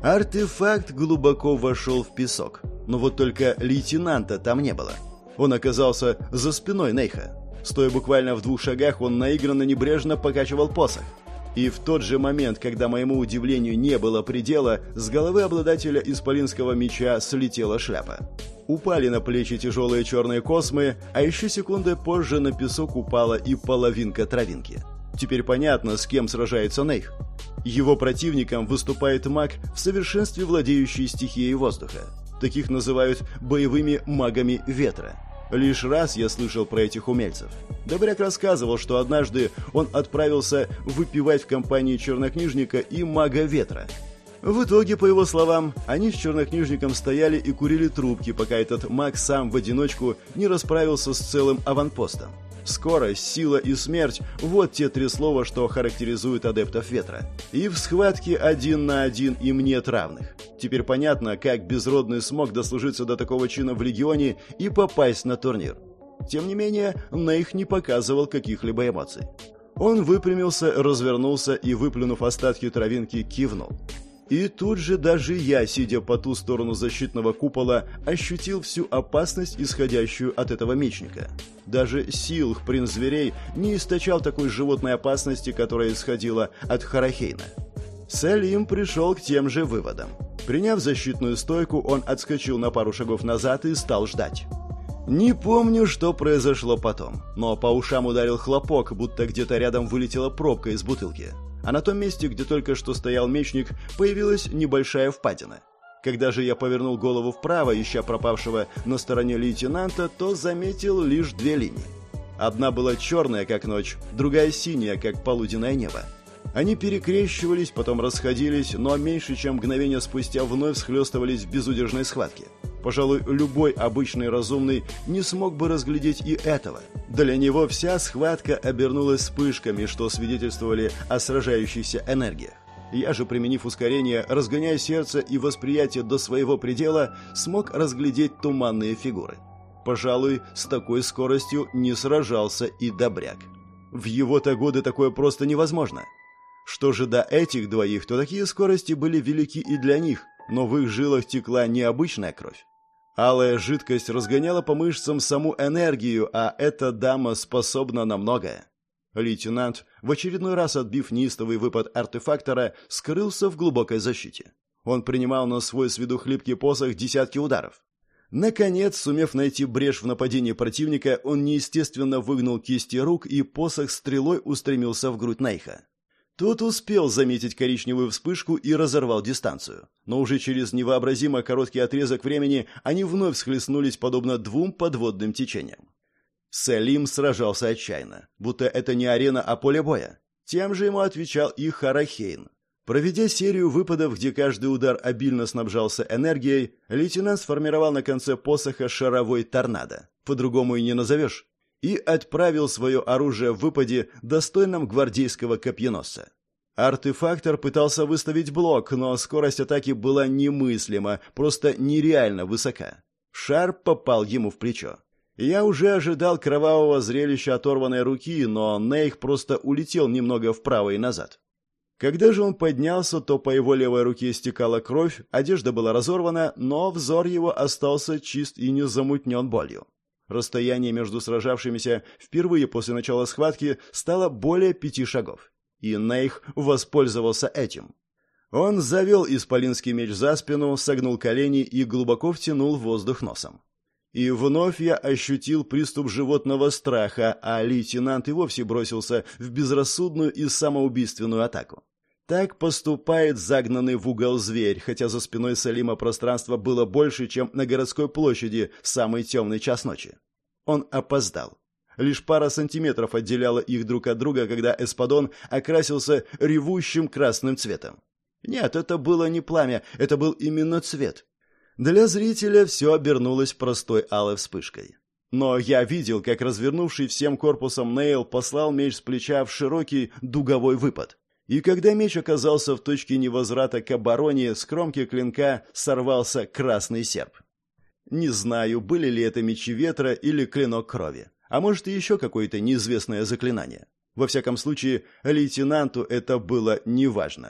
Артефакт глубоко вошел в песок, но вот только лейтенанта там не было. Он оказался за спиной Нейха. Стоя буквально в 2 шагах, он наигранно небрежно покачивал посох. И в тот же момент, когда моему удивлению не было предела, с головы обладателя исполинского меча слетела шляпа. Упали на плечи тяжелые черные космы, а еще секунды позже на песок упала и половинка травинки. Теперь понятно, с кем сражается Нейх. Его противником выступает маг, в совершенстве владеющий стихией воздуха. Таких называют боевыми магами ветра. Лишь раз я слышал про этих умельцев. Добряк рассказывал, что однажды он отправился выпивать в компании чернокнижника и мага ветра. В итоге, по его словам, они с чернокнижником стояли и курили трубки, пока этот маг сам в одиночку не расправился с целым аванпостом. Скорость, сила и смерть – вот те 3 слова, что характеризуют адептов ветра. И в схватке 1 на 1 им нет равных. Теперь понятно, как Безродный смог дослужиться до такого чина в Легионе и попасть на турнир. Тем не менее, Нейх не показывал каких-либо эмоций. Он выпрямился, развернулся и, выплюнув остатки травинки, кивнул. И тут же даже я, сидя по ту сторону защитного купола, ощутил всю опасность, исходящую от этого мечника. Даже Силх, принц зверей, не источал такой животной опасности, которая исходила от Харахейна. Салим пришел к тем же выводам. Приняв защитную стойку, он отскочил на пару шагов назад и стал ждать. Не помню, что произошло потом, но по ушам ударил хлопок, будто где-то рядом вылетела пробка из бутылки. А на том месте, где только что стоял мечник, появилась небольшая впадина. Когда же я повернул голову вправо, ища пропавшего на стороне лейтенанта, то заметил лишь 2 линии. Одна была черная, как ночь, другая синяя, как полуденное небо. Они перекрещивались, потом расходились, но меньше чем мгновение спустя вновь схлестывались в безудержной схватке. Пожалуй, любой обычный разумный не смог бы разглядеть и этого. Для него вся схватка обернулась вспышками, что свидетельствовали о сражающейся энергиях. Я же, применив ускорение, разгоняя сердце и восприятие до своего предела, смог разглядеть туманные фигуры. Пожалуй, с такой скоростью не сражался и Добряк. В его-то годы такое просто невозможно. Что же до этих двоих, то такие скорости были велики и для них, но в их жилах текла необычная кровь. Алая жидкость разгоняла по мышцам саму энергию, а эта дама способна на многое. Лейтенант, в очередной раз отбив неистовый выпад артефактора, скрылся в глубокой защите. Он принимал на свой с виду хлипкий посох десятки ударов. Наконец, сумев найти брешь в нападении противника, он неестественно выгнул кисти рук, и посох стрелой устремился в грудь Нейха. Тот успел заметить коричневую вспышку и разорвал дистанцию. Но уже через невообразимо короткий отрезок времени они вновь схлестнулись подобно 2 подводным течениям. Салим сражался отчаянно, будто это не арена, а поле боя. Тем же ему отвечал и Харахейн. Проведя серию выпадов, где каждый удар обильно снабжался энергией, лейтенант сформировал на конце посоха шаровой торнадо. По-другому и не назовешь. И отправил свое оружие в выпаде, достойном гвардейского копьеносца. Артефактор пытался выставить блок, но скорость атаки была немыслима, просто нереально высока. Шар попал ему в плечо. Я уже ожидал кровавого зрелища оторванной руки, но Нейх просто улетел немного вправо и назад. Когда же он поднялся, то по его левой руке стекала кровь, одежда была разорвана, но взор его остался чист и не замутнен болью. Расстояние между сражавшимися впервые после начала схватки стало более 5 шагов. И Нейх воспользовался этим. Он завел исполинский меч за спину, согнул колени и глубоко втянул воздух носом. И вновь я ощутил приступ животного страха, а лейтенант и вовсе бросился в безрассудную и самоубийственную атаку. Так поступает загнанный в угол зверь, хотя за спиной Салима пространства было больше, чем на городской площади в самый темный час ночи. Он опоздал. Лишь пара сантиметров отделяла их друг от друга, когда эспадон окрасился ревущим красным цветом. Нет, это было не пламя, это был именно цвет. Для зрителя все обернулось простой алой вспышкой. Но я видел, как развернувший всем корпусом Нейл послал меч с плеча в широкий дуговой выпад. И когда меч оказался в точке невозврата к обороне, с кромки клинка сорвался красный серп. Не знаю, были ли это мечи ветра или клинок крови, а может и еще какое-то неизвестное заклинание. Во всяком случае, лейтенанту это было неважно.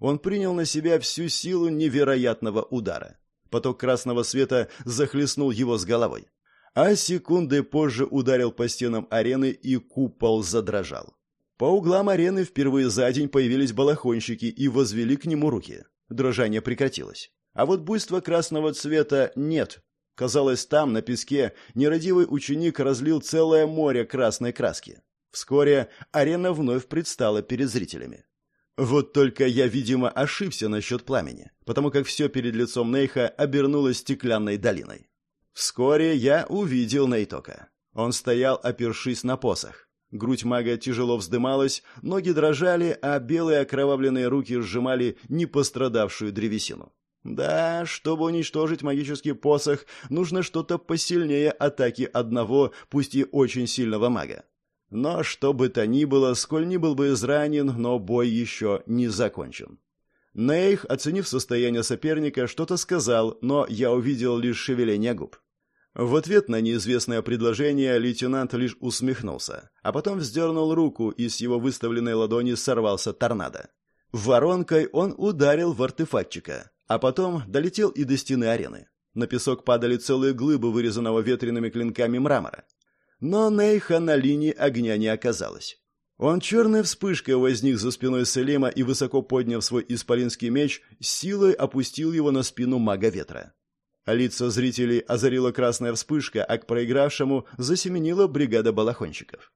Он принял на себя всю силу невероятного удара. Поток красного света захлестнул его с головой. А секунды позже ударил по стенам арены, и купол задрожал. По углам арены впервые за день появились балахонщики и возвели к нему руки. Дрожание прекратилось. А вот буйства красного цвета нет. Казалось, там, на песке, нерадивый ученик разлил целое море красной краски. Вскоре арена вновь предстала перед зрителями. Вот только я, видимо, ошибся насчет пламени, потому как все перед лицом Нейха обернулось стеклянной долиной. Вскоре я увидел Нейтока. Он стоял, опершись на посох. Грудь мага тяжело вздымалась, ноги дрожали, а белые окровавленные руки сжимали непострадавшую древесину. Да, чтобы уничтожить магический посох, нужно что-то посильнее атаки одного, пусть и очень сильного мага. Но что бы то ни было, сколь ни был бы изранен, но бой еще не закончен. Нейх, оценив состояние соперника, что-то сказал, но я увидел лишь шевеление губ. В ответ на неизвестное предложение лейтенант лишь усмехнулся, а потом вздернул руку, и с его выставленной ладони сорвался торнадо. Воронкой он ударил в артефактчика, а потом долетел и до стены арены. На песок падали целые глыбы вырезанного ветряными клинками мрамора. Но Нейха на линии огня не оказалось. Он черной вспышкой возник за спиной Селима и, высоко подняв свой исполинский меч, силой опустил его на спину мага ветра. Лица зрителей озарила красная вспышка, а к проигравшему засеменила бригада балахонщиков.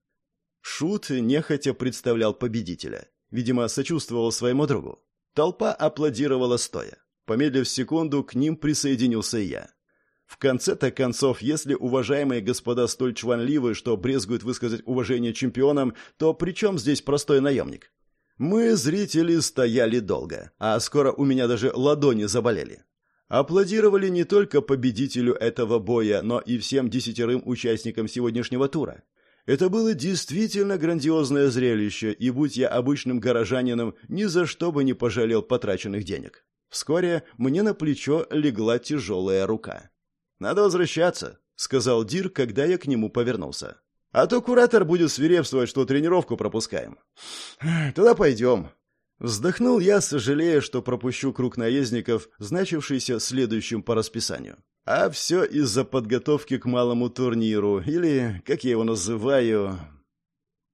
Шут нехотя представлял победителя. Видимо, сочувствовал своему другу. Толпа аплодировала стоя. Помедлив секунду, к ним присоединился и я. В конце-то концов, если уважаемые господа столь чванливы, что брезгуют высказать уважение чемпионам, то при чем здесь простой наемник? Мы, зрители, стояли долго, а скоро у меня даже ладони заболели. Аплодировали не только победителю этого боя, но и всем 10 участникам сегодняшнего тура. Это было действительно грандиозное зрелище, и будь я обычным горожанином, ни за что бы не пожалел потраченных денег. Вскоре мне на плечо легла тяжелая рука. «Надо возвращаться», — сказал Дир, когда я к нему повернулся. «А то куратор будет свирепствовать, что тренировку пропускаем». «Туда пойдем». Вздохнул я, сожалея, что пропущу круг наездников, значившийся следующим по расписанию. А все из-за подготовки к малому турниру, или, как я его называю,